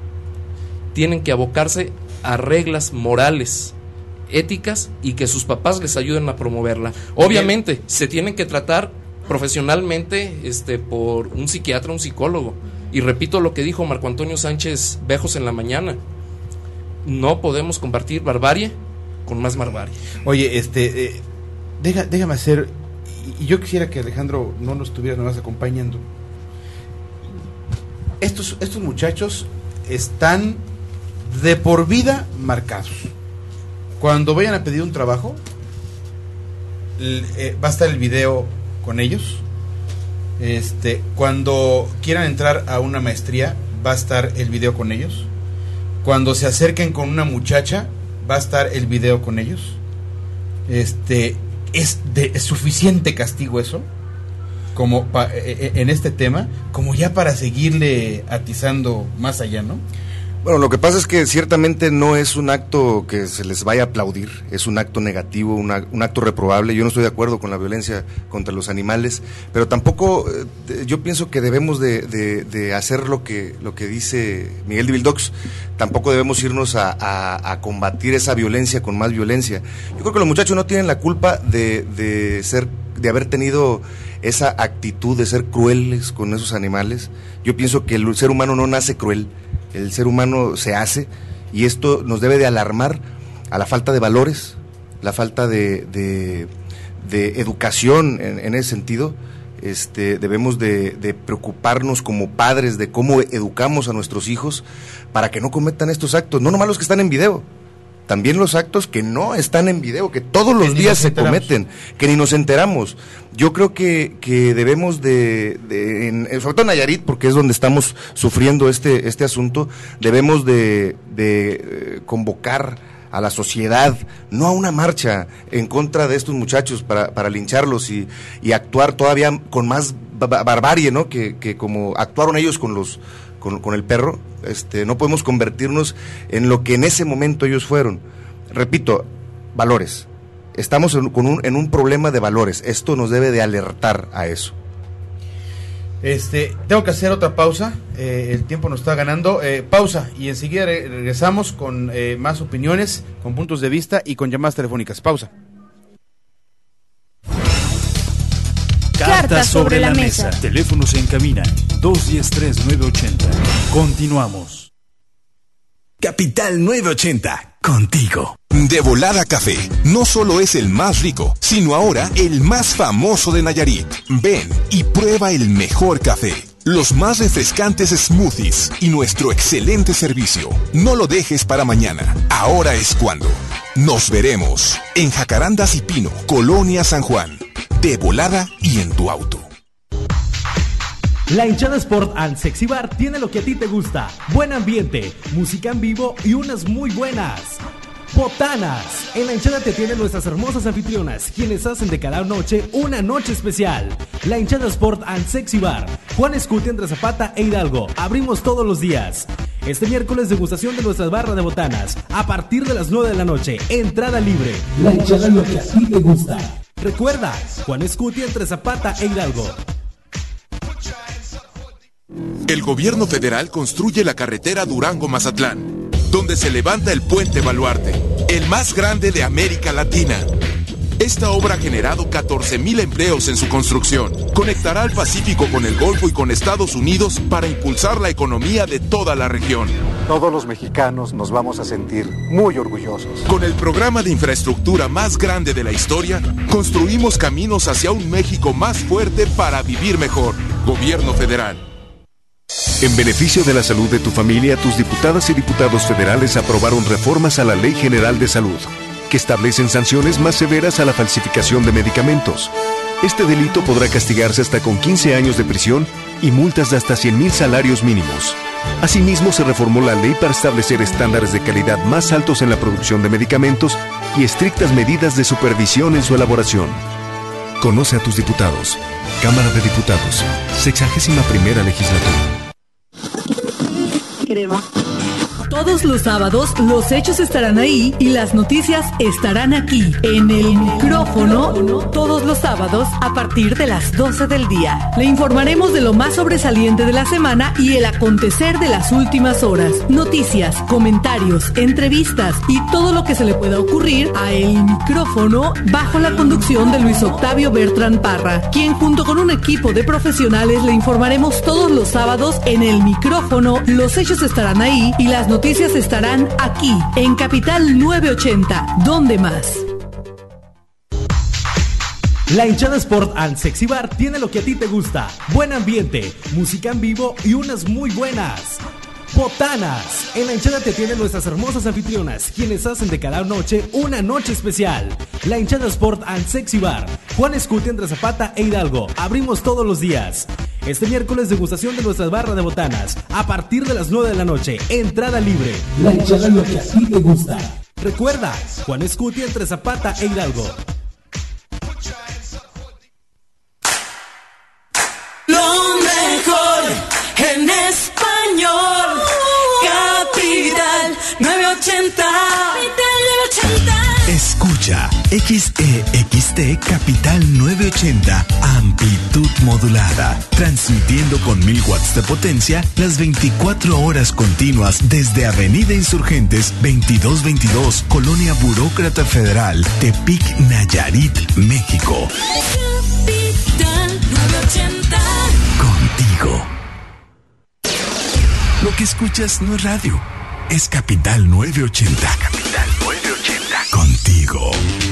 tienen que abocarse a reglas morales, éticas, y que sus papás les ayuden a promoverla. Obviamente se tienen que tratar profesionalmente por un psiquiatra, un psicólogo, y repito lo que dijo Marco Antonio Sánchez Bejos en la mañana: no podemos compartir barbarie con más barbarie. Oye, déjame hacer, y yo quisiera que Alejandro no nos estuviera nada más acompañando. Estos muchachos están de por vida marcados. Cuando vayan a pedir un trabajo, va a estar el video con ellos. Cuando quieran entrar a una maestría, va a estar el video con ellos. Cuando se acerquen con una muchacha, va a estar el video con ellos. ¿Es suficiente castigo eso? Como en este tema, como ya para seguirle atizando más allá, ¿no? Bueno, lo que pasa es que ciertamente no es un acto que se les vaya a aplaudir, es un acto negativo, un acto reprobable. Yo no estoy de acuerdo con la violencia contra los animales, pero tampoco yo pienso que debemos de hacer lo que dice Miguel de Vildox. Tampoco debemos irnos a combatir esa violencia con más violencia. Yo creo que los muchachos no tienen la culpa de haber tenido esa actitud de ser crueles con esos animales. Yo pienso que el ser humano no nace cruel. El ser humano se hace, y esto nos debe de alarmar a la falta de valores, la falta de educación en ese sentido. Debemos de preocuparnos como padres de cómo educamos a nuestros hijos para que no cometan estos actos, no nomás los que están en video, también los actos que no están en video, que todos los días se cometen, que ni nos enteramos. Yo creo que debemos sobre todo en Nayarit, porque es donde estamos sufriendo este asunto, debemos de convocar a la sociedad, no a una marcha en contra de estos muchachos para lincharlos y actuar todavía con más barbarie, ¿no? Que como actuaron ellos con el perro. No podemos convertirnos en lo que en ese momento ellos fueron. Repito, valores. Estamos en un problema de valores. Esto nos debe de alertar a eso. Tengo que hacer otra pausa. El tiempo nos está ganando. Pausa y enseguida regresamos con más opiniones, con puntos de vista y con llamadas telefónicas. Pausa. Cartas sobre la mesa. Teléfonos en cabina 210-3980. Continuamos. Capital 980, contigo. De Volada Café, no solo es el más rico, sino ahora el más famoso de Nayarit. Ven y prueba el mejor café, los más refrescantes smoothies y nuestro excelente servicio. No lo dejes para mañana, ahora es cuando. Nos veremos en Jacarandas y Pino, Colonia San Juan. De volada y en tu auto. La Hinchada Sport and Sexy Bar tiene lo que a ti te gusta: buen ambiente, música en vivo y unas muy buenas botanas. En La Hinchada te tienen nuestras hermosas anfitrionas, quienes hacen de cada noche una noche especial. La Hinchada Sport and Sexy Bar, Juan Escuti, entre Zapata e Hidalgo. Abrimos todos los días. Este miércoles, degustación de nuestras barras de botanas a partir de las 9 de la noche. Entrada libre. La Hinchada es lo que a ti te gusta. Recuerda, Juan Escuti, entre Zapata e Hidalgo. El gobierno federal construye la carretera Durango-Mazatlán, donde se levanta el puente Baluarte, el más grande de América Latina. Esta obra ha generado 14,000 empleos en su construcción. Conectará al Pacífico con el Golfo y con Estados Unidos para impulsar la economía de toda la región. Todos los mexicanos nos vamos a sentir muy orgullosos. Con el programa de infraestructura más grande de la historia, construimos caminos hacia un México más fuerte para vivir mejor. Gobierno federal. En beneficio de la salud de tu familia, tus diputadas y diputados federales aprobaron reformas a la Ley General de Salud, que establecen sanciones más severas a la falsificación de medicamentos. Este delito podrá castigarse hasta con 15 años de prisión y multas de hasta 100,000 salarios mínimos. Asimismo, se reformó la ley para establecer estándares de calidad más altos en la producción de medicamentos y estrictas medidas de supervisión en su elaboración. Conoce a tus diputados. Cámara de Diputados, 61ª Legislatura. Todos los sábados, los hechos estarán ahí y las noticias estarán aquí, en el micrófono, todos los sábados a partir de las 12 del día. Le informaremos de lo más sobresaliente de la semana y el acontecer de las últimas horas. Noticias, comentarios, entrevistas y todo lo que se le pueda ocurrir a El Micrófono, bajo la conducción de Luis Octavio Bertrán Parra, quien junto con un equipo de profesionales le informaremos todos los sábados en El Micrófono. Los hechos estarán ahí y las noticias estarán aquí, en Capital 980. ¿Dónde más? La Hinchada Sport and Sexy Bar tiene lo que a ti te gusta: buen ambiente, música en vivo y unas muy buenas botanas. En La Hinchada te tienen nuestras hermosas anfitrionas, quienes hacen de cada noche una noche especial. La Hinchada Sport and Sexy Bar, Juan Escuti, entre Zapata e Hidalgo. Abrimos todos los días. Este miércoles, degustación de nuestras barras de botanas a partir de las 9 de la noche. Entrada libre. La Hinchada es lo que a ti te gusta. Recuerda, Juan Escuti, entre Zapata e Hidalgo. Lo mejor en español. Capital 980. Capital 980. Escucha XEXT Capital 980, amplitud modulada, transmitiendo con 1000 watts de potencia las 24 horas continuas desde Avenida Insurgentes 2222, Colonia Burócrata Federal, Tepic, Nayarit, México. Capital 980. Contigo. Lo que escuchas no es radio, es Capital 980. Capital 980. Contigo.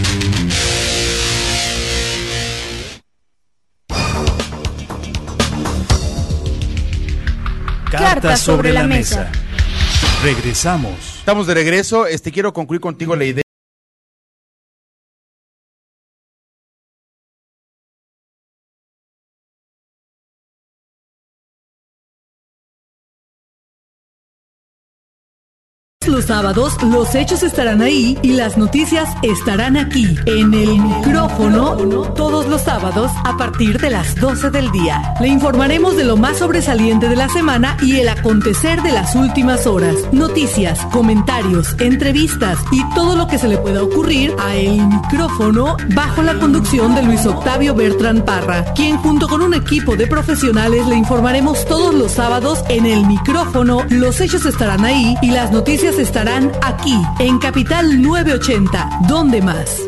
Cartas sobre la mesa. Regresamos. Estamos de regreso. Quiero concluir contigo la idea. Los sábados, los hechos estarán ahí y las noticias estarán aquí, en El Micrófono, todos los sábados a partir de las 12 del día. Le informaremos de lo más sobresaliente de la semana y el acontecer de las últimas horas. Noticias, comentarios, entrevistas y todo lo que se le pueda ocurrir a El Micrófono, bajo la conducción de Luis Octavio Bertrán Parra, quien junto con un equipo de profesionales le informaremos todos los sábados en El Micrófono. Los hechos estarán ahí y las noticias estarán aquí, en Capital 980. ¿Dónde más?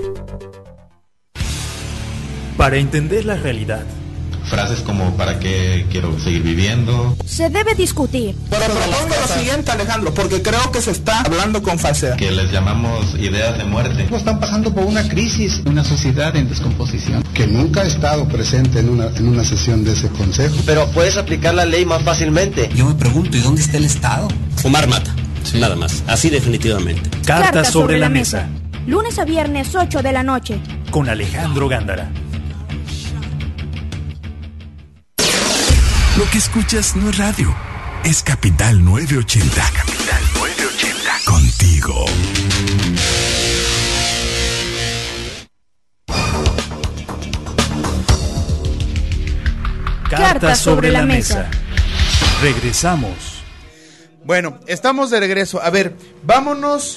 Para entender la realidad. Frases como ¿para qué quiero seguir viviendo? Se debe discutir. Pero propongo lo siguiente, Alejandro, porque creo que se está hablando con falsedad. Que les llamamos ideas de muerte. Están pasando por una crisis, una sociedad en descomposición. Que nunca ha estado presente en una sesión de ese consejo. Pero puedes aplicar la ley más fácilmente. Yo me pregunto, ¿y dónde está el Estado? Fumar mata. Sí. Nada más, así definitivamente. Cartas sobre la mesa. Lunes a viernes, 8 de la noche. Con Alejandro Gándara. Lo que escuchas no es radio, es Capital 980. Capital 980. Contigo. Cartas sobre la mesa. Regresamos. Bueno, estamos de regreso. A ver, vámonos.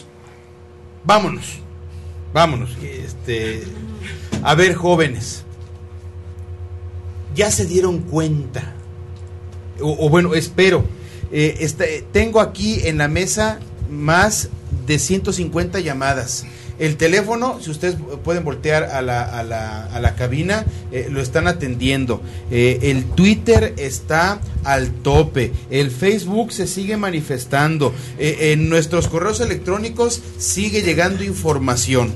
A ver, jóvenes. Ya se dieron cuenta. O bueno, espero. Tengo aquí en la mesa más de 150 llamadas. El teléfono, si ustedes pueden voltear a la cabina, lo están atendiendo. El Twitter está al tope. El Facebook se sigue manifestando. En nuestros correos electrónicos sigue llegando información.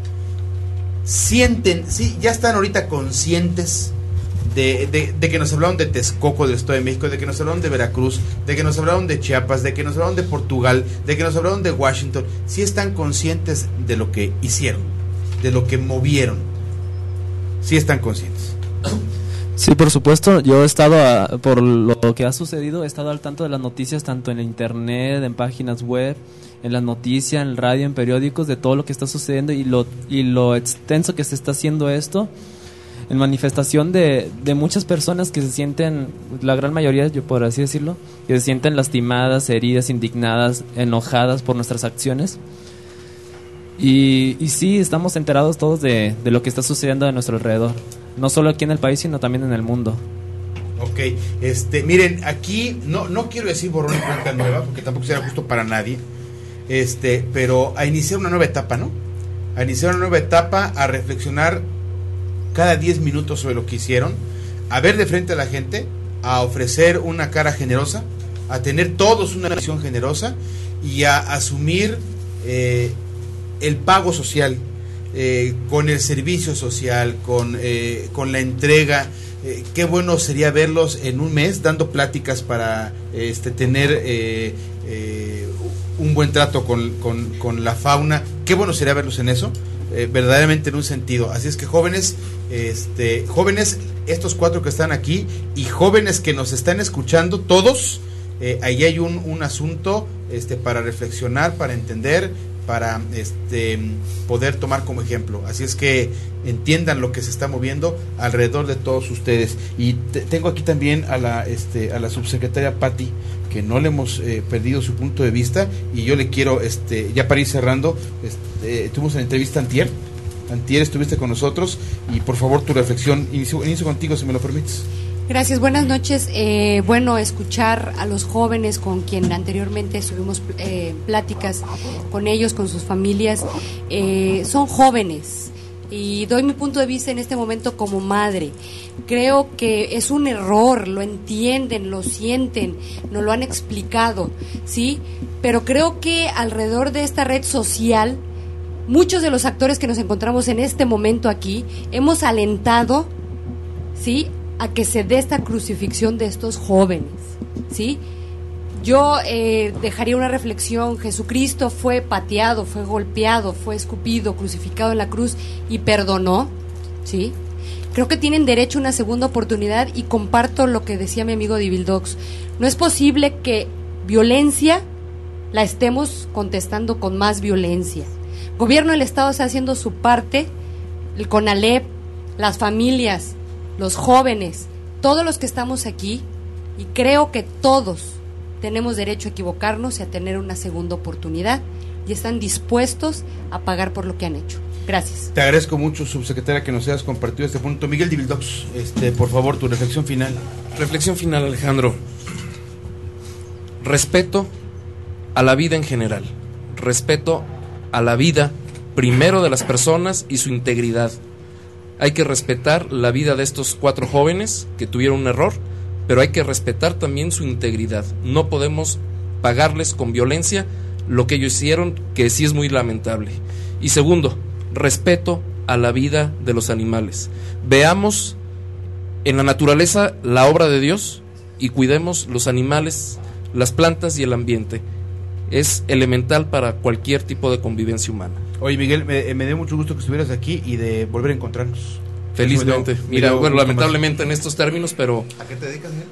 Ya están ahorita conscientes de que nos hablaron de Texcoco, del Estado de México, de que nos hablaron de Veracruz, de que nos hablaron de Chiapas, de que nos hablaron de Portugal, de que nos hablaron de Washington. Sí están conscientes de lo que hicieron, de lo que movieron. Sí están conscientes. Sí, por supuesto. Yo he estado, por lo que ha sucedido, he estado al tanto de las noticias, tanto en internet, en páginas web, en las noticias, en radio, en periódicos, de todo lo que está sucediendo y lo extenso que se está haciendo esto, en manifestación de muchas personas que se sienten, la gran mayoría, yo por así decirlo, que se sienten lastimadas, heridas, indignadas, enojadas por nuestras acciones. Y sí, estamos enterados todos de lo que está sucediendo a nuestro alrededor, no solo aquí en el país, sino también en el mundo. Ok, miren, aquí no quiero decir borrón y cuenta nueva, porque tampoco será justo para nadie, pero a iniciar una nueva etapa, ¿no? A iniciar una nueva etapa, a reflexionar cada 10 minutos sobre lo que hicieron, a ver de frente a la gente, a ofrecer una cara generosa, a tener todos una visión generosa y a asumir el pago social, con el servicio social, con la entrega. Qué bueno sería verlos en un mes dando pláticas para tener un buen trato con la fauna. Qué bueno sería verlos en eso, verdaderamente en un sentido. Así es que jóvenes, estos 4 que están aquí y jóvenes que nos están escuchando, todos, ahí hay un asunto para reflexionar, para entender, para poder tomar como ejemplo. Así es que entiendan lo que se está moviendo alrededor de todos ustedes. Y tengo aquí también a la subsecretaria Patti, que no le hemos perdido su punto de vista, y yo le quiero, ya para ir cerrando, tuvimos una entrevista antier estuviste con nosotros, y por favor tu reflexión, inicio contigo si me lo permites. Gracias, buenas noches. Bueno, escuchar a los jóvenes con quien anteriormente estuvimos pláticas con ellos, con sus familias, son jóvenes y doy mi punto de vista en este momento como madre. Creo que es un error, lo entienden, lo sienten, nos lo han explicado, ¿sí? Pero creo que alrededor de esta red social, muchos de los actores que nos encontramos en este momento aquí, hemos alentado, ¿sí?, a que se dé esta crucifixión de estos jóvenes, ¿sí? Yo dejaría una reflexión. Jesucristo fue pateado, fue golpeado, fue escupido, crucificado en la cruz y perdonó, ¿sí? Creo que tienen derecho a una segunda oportunidad y comparto lo que decía mi amigo Divildox. No es posible que violencia la estemos contestando con más violencia. El gobierno del Estado está haciendo su parte, el CONALEP, las familias, los jóvenes, todos los que estamos aquí, y creo que todos tenemos derecho a equivocarnos y a tener una segunda oportunidad, y están dispuestos a pagar por lo que han hecho. Gracias. Te agradezco mucho, subsecretaria, que nos hayas compartido este punto. Miguel Divildox, por favor, tu reflexión final. Reflexión final, Alejandro. Respeto a la vida en general, respeto a la vida primero de las personas y su integridad. Hay que respetar la vida de estos 4 jóvenes que tuvieron un error, pero hay que respetar también su integridad. No podemos pagarles con violencia lo que ellos hicieron, que sí es muy lamentable. Y segundo, respeto a la vida de los animales. Veamos en la naturaleza la obra de Dios y cuidemos los animales, las plantas y el ambiente. Es elemental para cualquier tipo de convivencia humana. Oye, Miguel, me dio mucho gusto que estuvieras aquí y de volver a encontrarnos. Felizmente. Mira, bueno, lamentablemente en estos términos, pero... ¿A qué te dedicas, Miguel?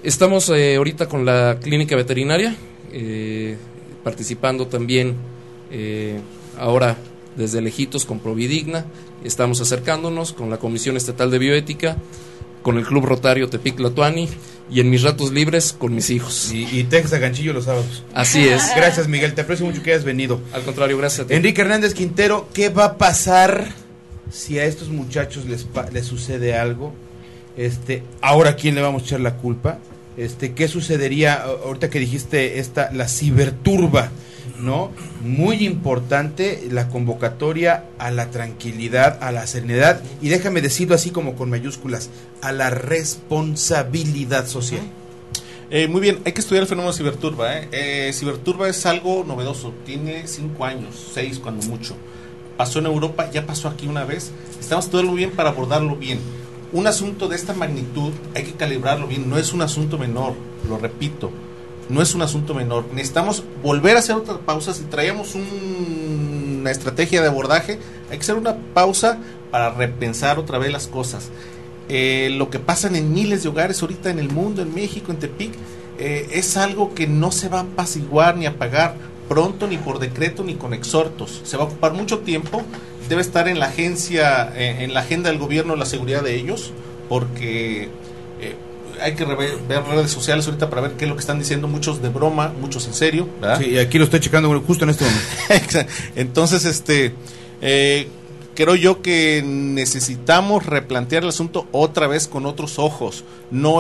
Estamos ahorita con la clínica veterinaria, participando también ahora desde lejitos con Providigna. Estamos acercándonos con la Comisión Estatal de Bioética, con el Club Rotario Tepic-Tlatuani y en mis ratos libres con mis hijos. Y Texas Ganchillo los sábados. Así es. Gracias, Miguel, te aprecio mucho que hayas venido. Al contrario, gracias a ti. Enrique Hernández Quintero, ¿qué va a pasar si a estos muchachos les sucede algo? Ahora, ¿a quién le vamos a echar la culpa? ¿Qué sucedería ahorita que dijiste la ciberturba, ¿no? Muy importante la convocatoria a la tranquilidad, a la serenidad y déjame decirlo así como con mayúsculas, a la responsabilidad social. Muy bien, hay que estudiar el fenómeno de ciberturba. Ciberturba es algo novedoso, tiene 5 años, 6 cuando mucho. Pasó en Europa, ya pasó aquí una vez. Estamos estudiando bien para abordarlo bien. Un asunto de esta magnitud hay que calibrarlo bien, no es un asunto menor, lo repito, no es un asunto menor. Necesitamos volver a hacer otra pausa. Si traíamos una estrategia de abordaje, hay que hacer una pausa para repensar otra vez las cosas. Lo que pasa en miles de hogares ahorita en el mundo, en México, en Tepic, es algo que no se va a apaciguar ni apagar pronto, ni por decreto, ni con exhortos. Se va a ocupar mucho tiempo. Debe estar en la agencia, en la agenda del gobierno, la seguridad de ellos, porque hay que ver redes sociales ahorita para ver qué es lo que están diciendo, muchos de broma, muchos en serio, ¿verdad? Sí, y aquí lo estoy checando justo en este momento. Entonces, creo yo que necesitamos replantear el asunto otra vez con otros ojos. No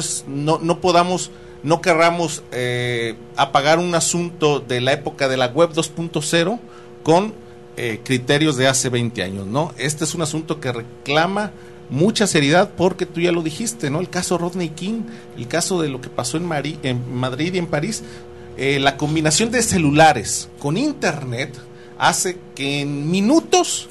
querramos apagar un asunto de la época de la web 2.0 con criterios de hace 20 años, ¿no? Este es un asunto que reclama mucha seriedad porque tú ya lo dijiste, ¿no? El caso Rodney King, el caso de lo que pasó en Madrid y en París, la combinación de celulares con internet hace que en minutos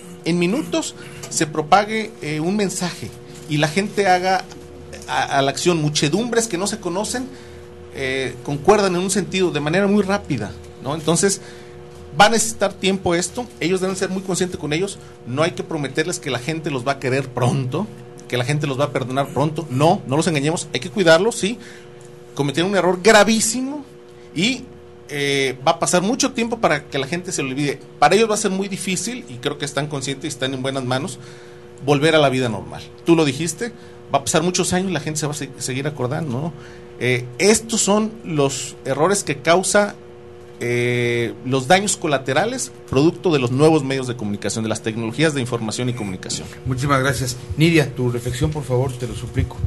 se propague un mensaje y la gente haga a la acción. Muchedumbres que no se conocen concuerdan en un sentido de manera muy rápida, ¿no? Entonces va a necesitar tiempo esto, ellos deben ser muy conscientes con ellos, no hay que prometerles que la gente los va a querer pronto, que la gente los va a perdonar pronto, no los engañemos, hay que cuidarlos, sí, cometieron un error gravísimo y va a pasar mucho tiempo para que la gente se lo olvide. Para ellos va a ser muy difícil, y creo que están conscientes y están en buenas manos, volver a la vida normal. Tú lo dijiste, va a pasar muchos años y la gente se va a seguir acordando, ¿no? Estos son los errores que causa los daños colaterales producto de los nuevos medios de comunicación, de las tecnologías de información y comunicación. Muchísimas gracias. Nidia, tu reflexión, por favor, te lo suplico.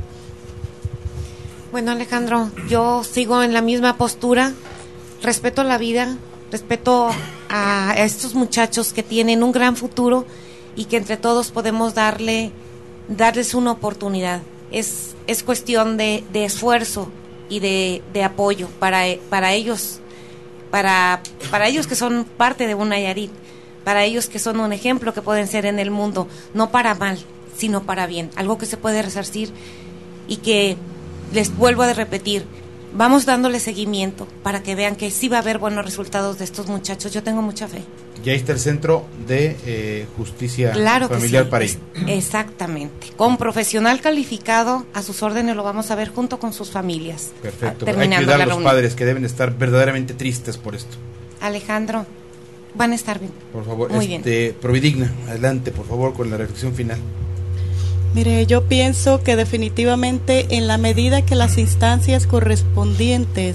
Bueno, Alejandro, yo sigo en la misma postura, respeto la vida, respeto a estos muchachos que tienen un gran futuro y que entre todos podemos darles una oportunidad. Es cuestión de esfuerzo y de apoyo para ellos. Para ellos que son parte de un Nayarit, para ellos que son un ejemplo que pueden ser en el mundo, no para mal, sino para bien, algo que se puede resarcir y que, les vuelvo a repetir, vamos dándole seguimiento para que vean que sí va a haber buenos resultados de estos muchachos. Yo tengo mucha fe. Ya está el Centro de Justicia Familiar sí, para ello. Exactamente. Con profesional calificado a sus órdenes lo vamos a ver junto con sus familias. Perfecto. Hay que cuidar a los padres que deben estar verdaderamente tristes por esto. Alejandro, van a estar bien. Por favor, muy bien. Providigna, adelante, por favor, con la reflexión final. Mire, yo pienso que definitivamente en la medida que las instancias correspondientes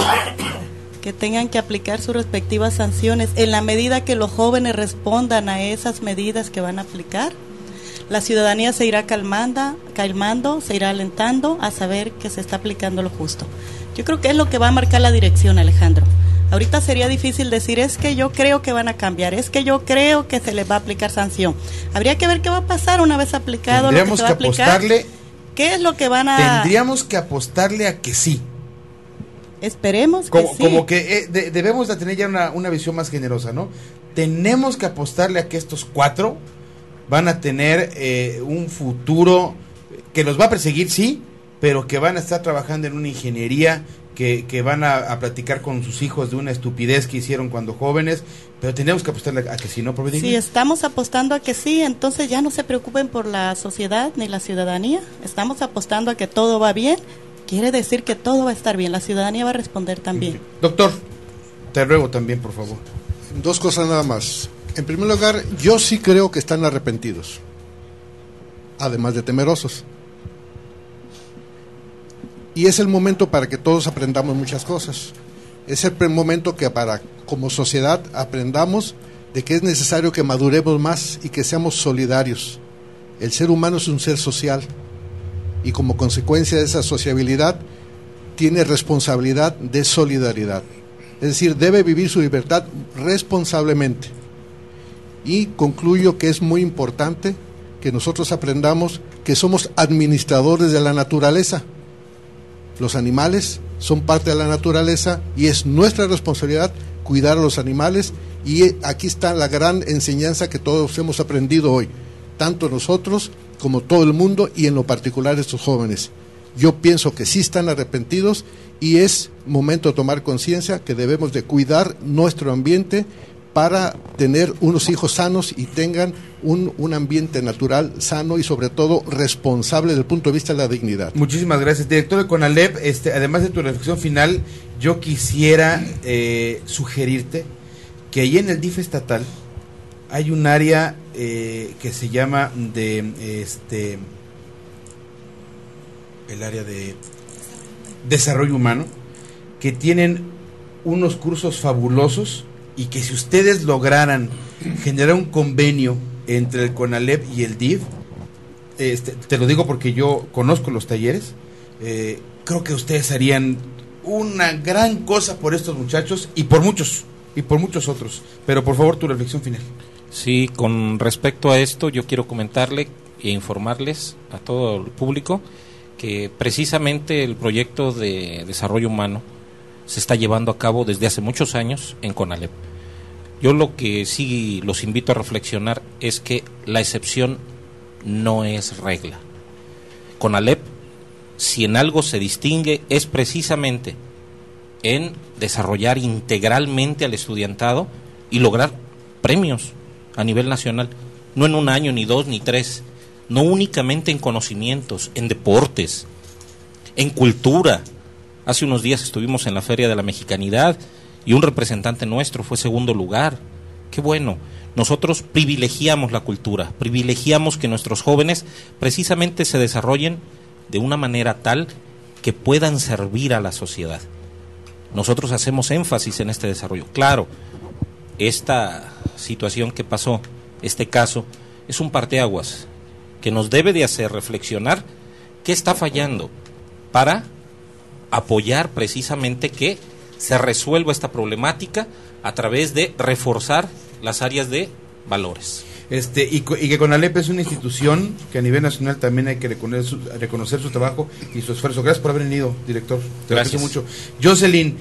que tengan que aplicar sus respectivas sanciones, en la medida que los jóvenes respondan a esas medidas que van a aplicar, la ciudadanía se irá calmando, se irá alentando a saber que se está aplicando lo justo. Yo creo que es lo que va a marcar la dirección, Alejandro. Ahorita sería difícil decir, es que yo creo que van a cambiar, es que yo creo que se les va a aplicar sanción. Habría que ver qué va a pasar una vez aplicado lo que se va a aplicar. ¿Qué es lo que van a...? Tendríamos que apostarle a que sí. Esperemos que sí. Como que debemos de tener ya una visión más generosa, ¿no? Tenemos que apostarle a que estos 4 van a tener un futuro que los va a perseguir, sí, pero que van a estar trabajando en una ingeniería que van a platicar con sus hijos de una estupidez que hicieron cuando jóvenes, pero tenemos que apostarle a que sí, ¿no? Sí, estamos apostando a que sí, entonces ya no se preocupen por la sociedad ni la ciudadanía, estamos apostando a que todo va bien quiere decir que todo va a estar bien, la ciudadanía va a responder también. Doctor, te ruego también, por favor. Dos cosas nada más. En primer lugar, yo sí creo que están arrepentidos, además de temerosos. Y es el momento para que todos aprendamos muchas cosas. Es el momento que como sociedad aprendamos de que es necesario que maduremos más y que seamos solidarios. El ser humano es un ser social y como consecuencia de esa sociabilidad tiene responsabilidad de solidaridad. Es decir, debe vivir su libertad responsablemente. Y concluyo que es muy importante que nosotros aprendamos que somos administradores de la naturaleza. Los animales son parte de la naturaleza y es nuestra responsabilidad cuidar a los animales, y aquí está la gran enseñanza que todos hemos aprendido hoy, tanto nosotros como todo el mundo y en lo particular estos jóvenes. Yo pienso que sí están arrepentidos y es momento de tomar conciencia que debemos de cuidar nuestro ambiente para tener unos hijos sanos y tengan un ambiente natural sano y sobre todo responsable desde el punto de vista de la dignidad. Muchísimas gracias, director de CONALEP. Además de tu reflexión final, yo quisiera sugerirte que ahí en el DIF estatal hay un área que se llama el área de desarrollo humano, que tienen unos cursos fabulosos, y que si ustedes lograran generar un convenio entre el CONALEP y el DIF, te lo digo porque yo conozco los talleres, creo que ustedes harían una gran cosa por estos muchachos y por muchos otros. Pero por favor, tu reflexión final. Sí, con respecto a esto, yo quiero comentarle e informarles a todo el público que precisamente el proyecto de desarrollo humano se está llevando a cabo desde hace muchos años en CONALEP. Yo lo que sí los invito a reflexionar es que la excepción no es regla. CONALEP, si en algo se distingue, es precisamente en desarrollar integralmente al estudiantado y lograr premios a nivel nacional, no en un año, ni dos, ni tres, no únicamente en conocimientos, en deportes, en cultura. Hace unos días estuvimos en la Feria de la Mexicanidad y un representante nuestro fue segundo lugar. Qué bueno. Nosotros privilegiamos la cultura, privilegiamos que nuestros jóvenes precisamente se desarrollen de una manera tal que puedan servir a la sociedad. Nosotros hacemos énfasis en este desarrollo. Claro, esta situación que pasó, este caso, es un parteaguas que nos debe de hacer reflexionar qué está fallando para apoyar precisamente que se resuelva esta problemática a través de reforzar las áreas de valores. Y que CONALEP es una institución que a nivel nacional también hay que reconocer su trabajo y su esfuerzo. Gracias por haber venido, director. Te agradezco mucho. Jocelyn,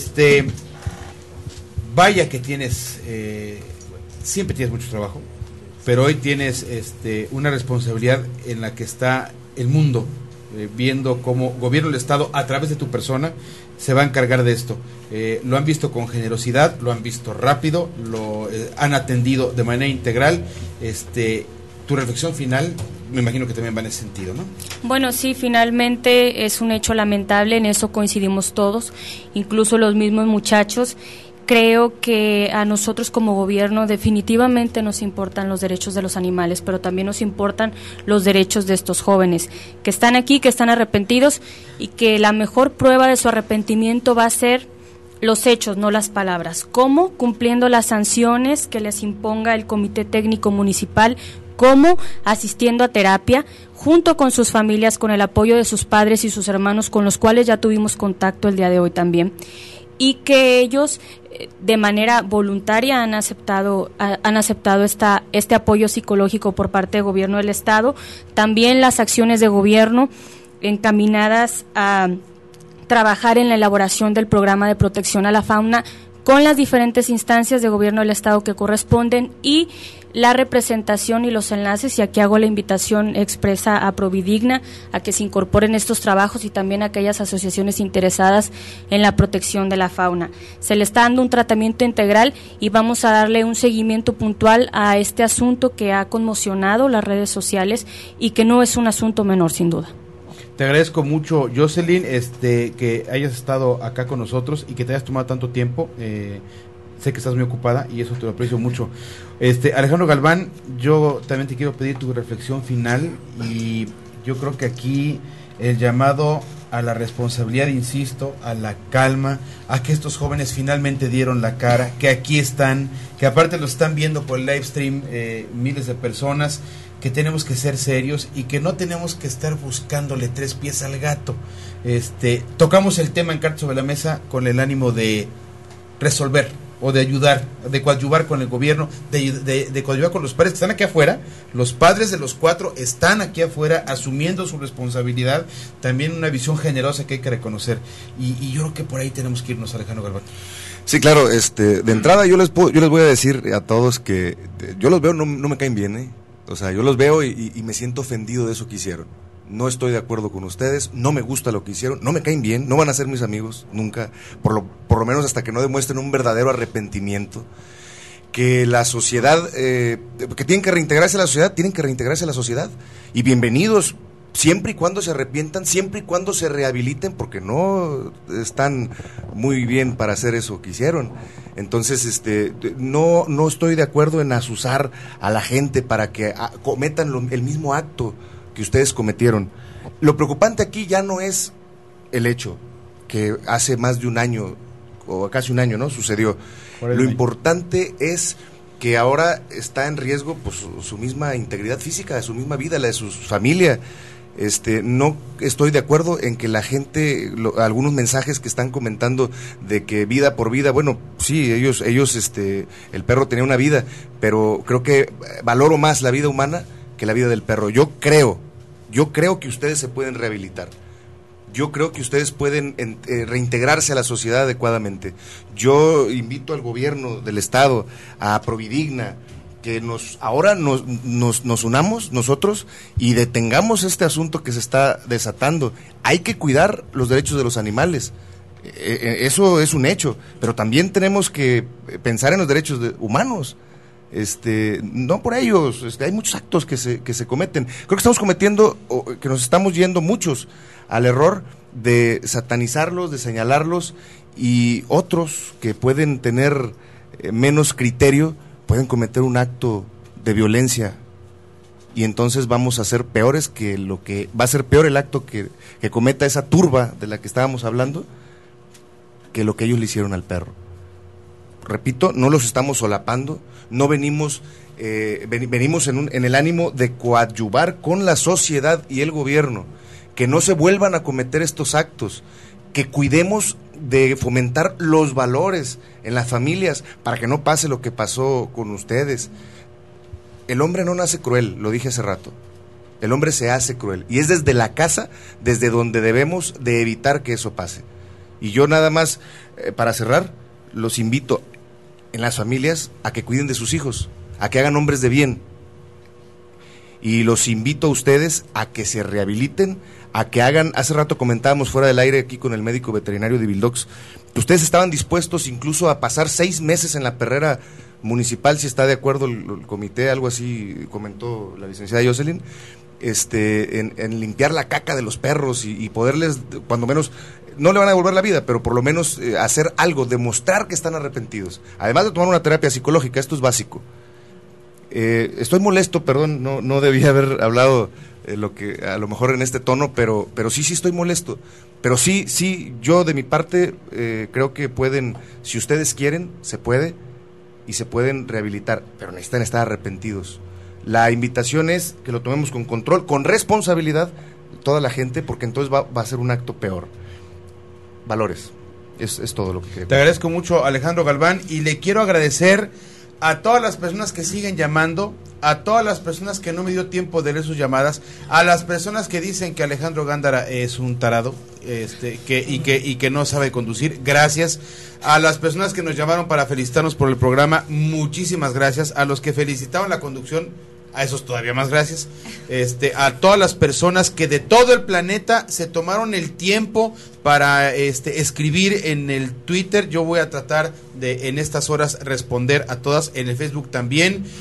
vaya que tienes, siempre tienes mucho trabajo, pero hoy tienes una responsabilidad en la que está el mundo, viendo cómo gobierno del Estado a través de tu persona se va a encargar de esto. Lo han visto con generosidad, lo han visto rápido, lo han atendido de manera integral. Tu reflexión final, me imagino que también va en ese sentido, ¿no? Bueno, sí, finalmente es un hecho lamentable, en eso coincidimos todos, incluso los mismos muchachos. Creo que a nosotros como gobierno definitivamente nos importan los derechos de los animales, pero también nos importan los derechos de estos jóvenes que están aquí, que están arrepentidos, y que la mejor prueba de su arrepentimiento va a ser los hechos, no las palabras. ¿Cómo? Cumpliendo las sanciones que les imponga el Comité Técnico Municipal, ¿cómo? Asistiendo a terapia, junto con sus familias, con el apoyo de sus padres y sus hermanos, con los cuales ya tuvimos contacto el día de hoy también, y que ellos de manera voluntaria han aceptado este apoyo psicológico por parte del gobierno del Estado. También las acciones de gobierno encaminadas a trabajar en la elaboración del programa de protección a la fauna con las diferentes instancias de gobierno del Estado que corresponden, y la representación y los enlaces, y aquí hago la invitación expresa a Providigna a que se incorporen estos trabajos y también a aquellas asociaciones interesadas en la protección de la fauna. Se le está dando un tratamiento integral y vamos a darle un seguimiento puntual a este asunto que ha conmocionado las redes sociales y que no es un asunto menor, sin duda. Te Te agradezco mucho, Jocelyn, que hayas estado acá con nosotros y que te hayas tomado tanto tiempo. Sé que estás muy ocupada y eso te lo aprecio mucho. Alejandro Galván, yo también te quiero pedir tu reflexión final, y yo creo que aquí el llamado a la responsabilidad, insisto, a la calma, a que estos jóvenes finalmente dieron la cara, que aquí están, que aparte lo están viendo por el live stream miles de personas, que tenemos que ser serios y que no tenemos que estar buscándole tres pies al gato. Tocamos el tema en Cartas sobre la Mesa con el ánimo de resolver o de ayudar, de coadyuvar con el gobierno, de coadyuvar con los padres que están aquí afuera. Los padres de los 4 están aquí afuera asumiendo su responsabilidad, también una visión generosa que hay que reconocer, y yo creo que por ahí tenemos que irnos, Alejandro Galván. Sí, claro, de entrada yo les voy a decir a todos que yo los veo, no me caen bien, o sea, yo los veo y me siento ofendido de eso que hicieron. No estoy de acuerdo con ustedes, no me gusta lo que hicieron, no me caen bien, no van a ser mis amigos nunca, por lo menos hasta que no demuestren un verdadero arrepentimiento. Que la sociedad, que tienen que reintegrarse a la sociedad, y bienvenidos, siempre y cuando se arrepientan, siempre y cuando se rehabiliten, porque no están muy bien para hacer eso que hicieron. Entonces, no estoy de acuerdo en azuzar a la gente para que cometan el mismo acto que ustedes cometieron. Lo preocupante aquí ya no es el hecho que hace más de un año, o casi un año, ¿no?, sucedió. Lo importante es que ahora está en riesgo, pues, su misma integridad física, su misma vida, la de su familia. No estoy de acuerdo en que la gente, algunos mensajes que están comentando de que vida por vida, bueno, sí, ellos el perro tenía una vida, pero creo que valoro más la vida humana que la vida del perro. Yo creo que ustedes se pueden rehabilitar. Yo creo que ustedes pueden reintegrarse a la sociedad adecuadamente. Yo invito al gobierno del estado, a Providigna, que ahora nos unamos nosotros y detengamos este asunto que se está desatando. Hay que cuidar los derechos de los animales. Eso es un hecho, pero también tenemos que pensar en los derechos humanos. No por ellos, hay muchos actos que se cometen. Creo que estamos cometiendo, que nos estamos yendo muchos al error de satanizarlos, de señalarlos, y otros que pueden tener menos criterio pueden cometer un acto de violencia, y entonces vamos a ser peores que lo que va a ser peor el acto que cometa esa turba de la que estábamos hablando, que lo que ellos le hicieron al perro. Repito, no los estamos solapando, no venimos en el ánimo de coadyuvar con la sociedad y el gobierno, que no se vuelvan a cometer estos actos, que cuidemos de fomentar los valores en las familias para que no pase lo que pasó con ustedes. El hombre no nace cruel, lo dije hace rato. El hombre se hace cruel, y es desde la casa desde donde debemos de evitar que eso pase. Y yo nada más, para cerrar, los invito en las familias a que cuiden de sus hijos, a que hagan hombres de bien, y los invito a ustedes a que se rehabiliten, a que hagan, hace rato comentábamos fuera del aire aquí con el médico veterinario de Vildox, que ustedes estaban dispuestos incluso a pasar 6 meses en la perrera municipal, si está de acuerdo el comité, algo así comentó la licenciada Jocelyn, en limpiar la caca de los perros y poderles, cuando menos, no le van a devolver la vida, pero por lo menos hacer algo, demostrar que están arrepentidos, además de tomar una terapia psicológica. Esto es básico. Estoy molesto, perdón, no debía haber hablado lo que a lo mejor en este tono, pero sí estoy molesto, pero sí, yo de mi parte creo que pueden, si ustedes quieren, se puede, y se pueden rehabilitar, pero necesitan estar arrepentidos. La invitación es que lo tomemos con control, con responsabilidad, toda la gente, porque entonces va a ser un acto peor. Valores, es todo lo que quería. Te agradezco mucho, Alejandro Galván, y le quiero agradecer a todas las personas que siguen llamando, a todas las personas que no me dio tiempo de leer sus llamadas, a las personas que dicen que Alejandro Gándara es un tarado, y que no sabe conducir. Gracias. A las personas que nos llamaron para felicitarnos por el programa, muchísimas gracias. A los que felicitaron la conducción, a esos todavía más gracias. A todas las personas que de todo el planeta se tomaron el tiempo para escribir en el Twitter. Yo voy a tratar de en estas horas responder a todas, en el Facebook también.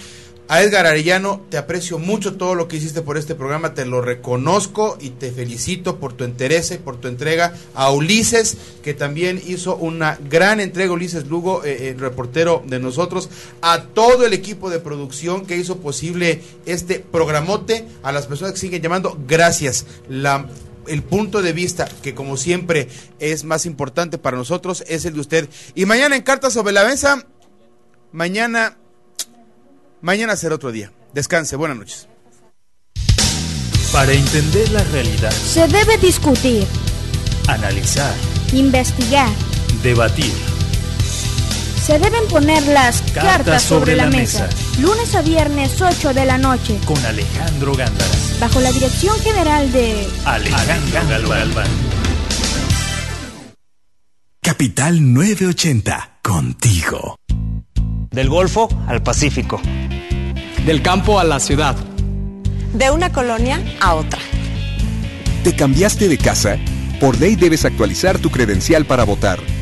A Edgar Arellano, te aprecio mucho todo lo que hiciste por este programa, te lo reconozco y te felicito por tu interés, por tu entrega. A Ulises, que también hizo una gran entrega, Ulises Lugo, el reportero de nosotros. A todo el equipo de producción que hizo posible este programote. A las personas que siguen llamando, gracias. El punto de vista, que como siempre es más importante para nosotros, es el de usted. Y mañana en Cartas sobre la Mesa, mañana será otro día. Descanse, buenas noches. Para entender la realidad, Se debe discutir, analizar, investigar. debatir. Se deben poner las Cartas sobre la mesa. Lunes a viernes, 8 de la noche. Con Alejandro Gándara. Bajo la dirección general de Alejandro Galván. Capital 980, contigo. Del Golfo al Pacífico. Del campo a la ciudad. De una colonia a otra. ¿Te cambiaste de casa? Por ley debes actualizar tu credencial para votar.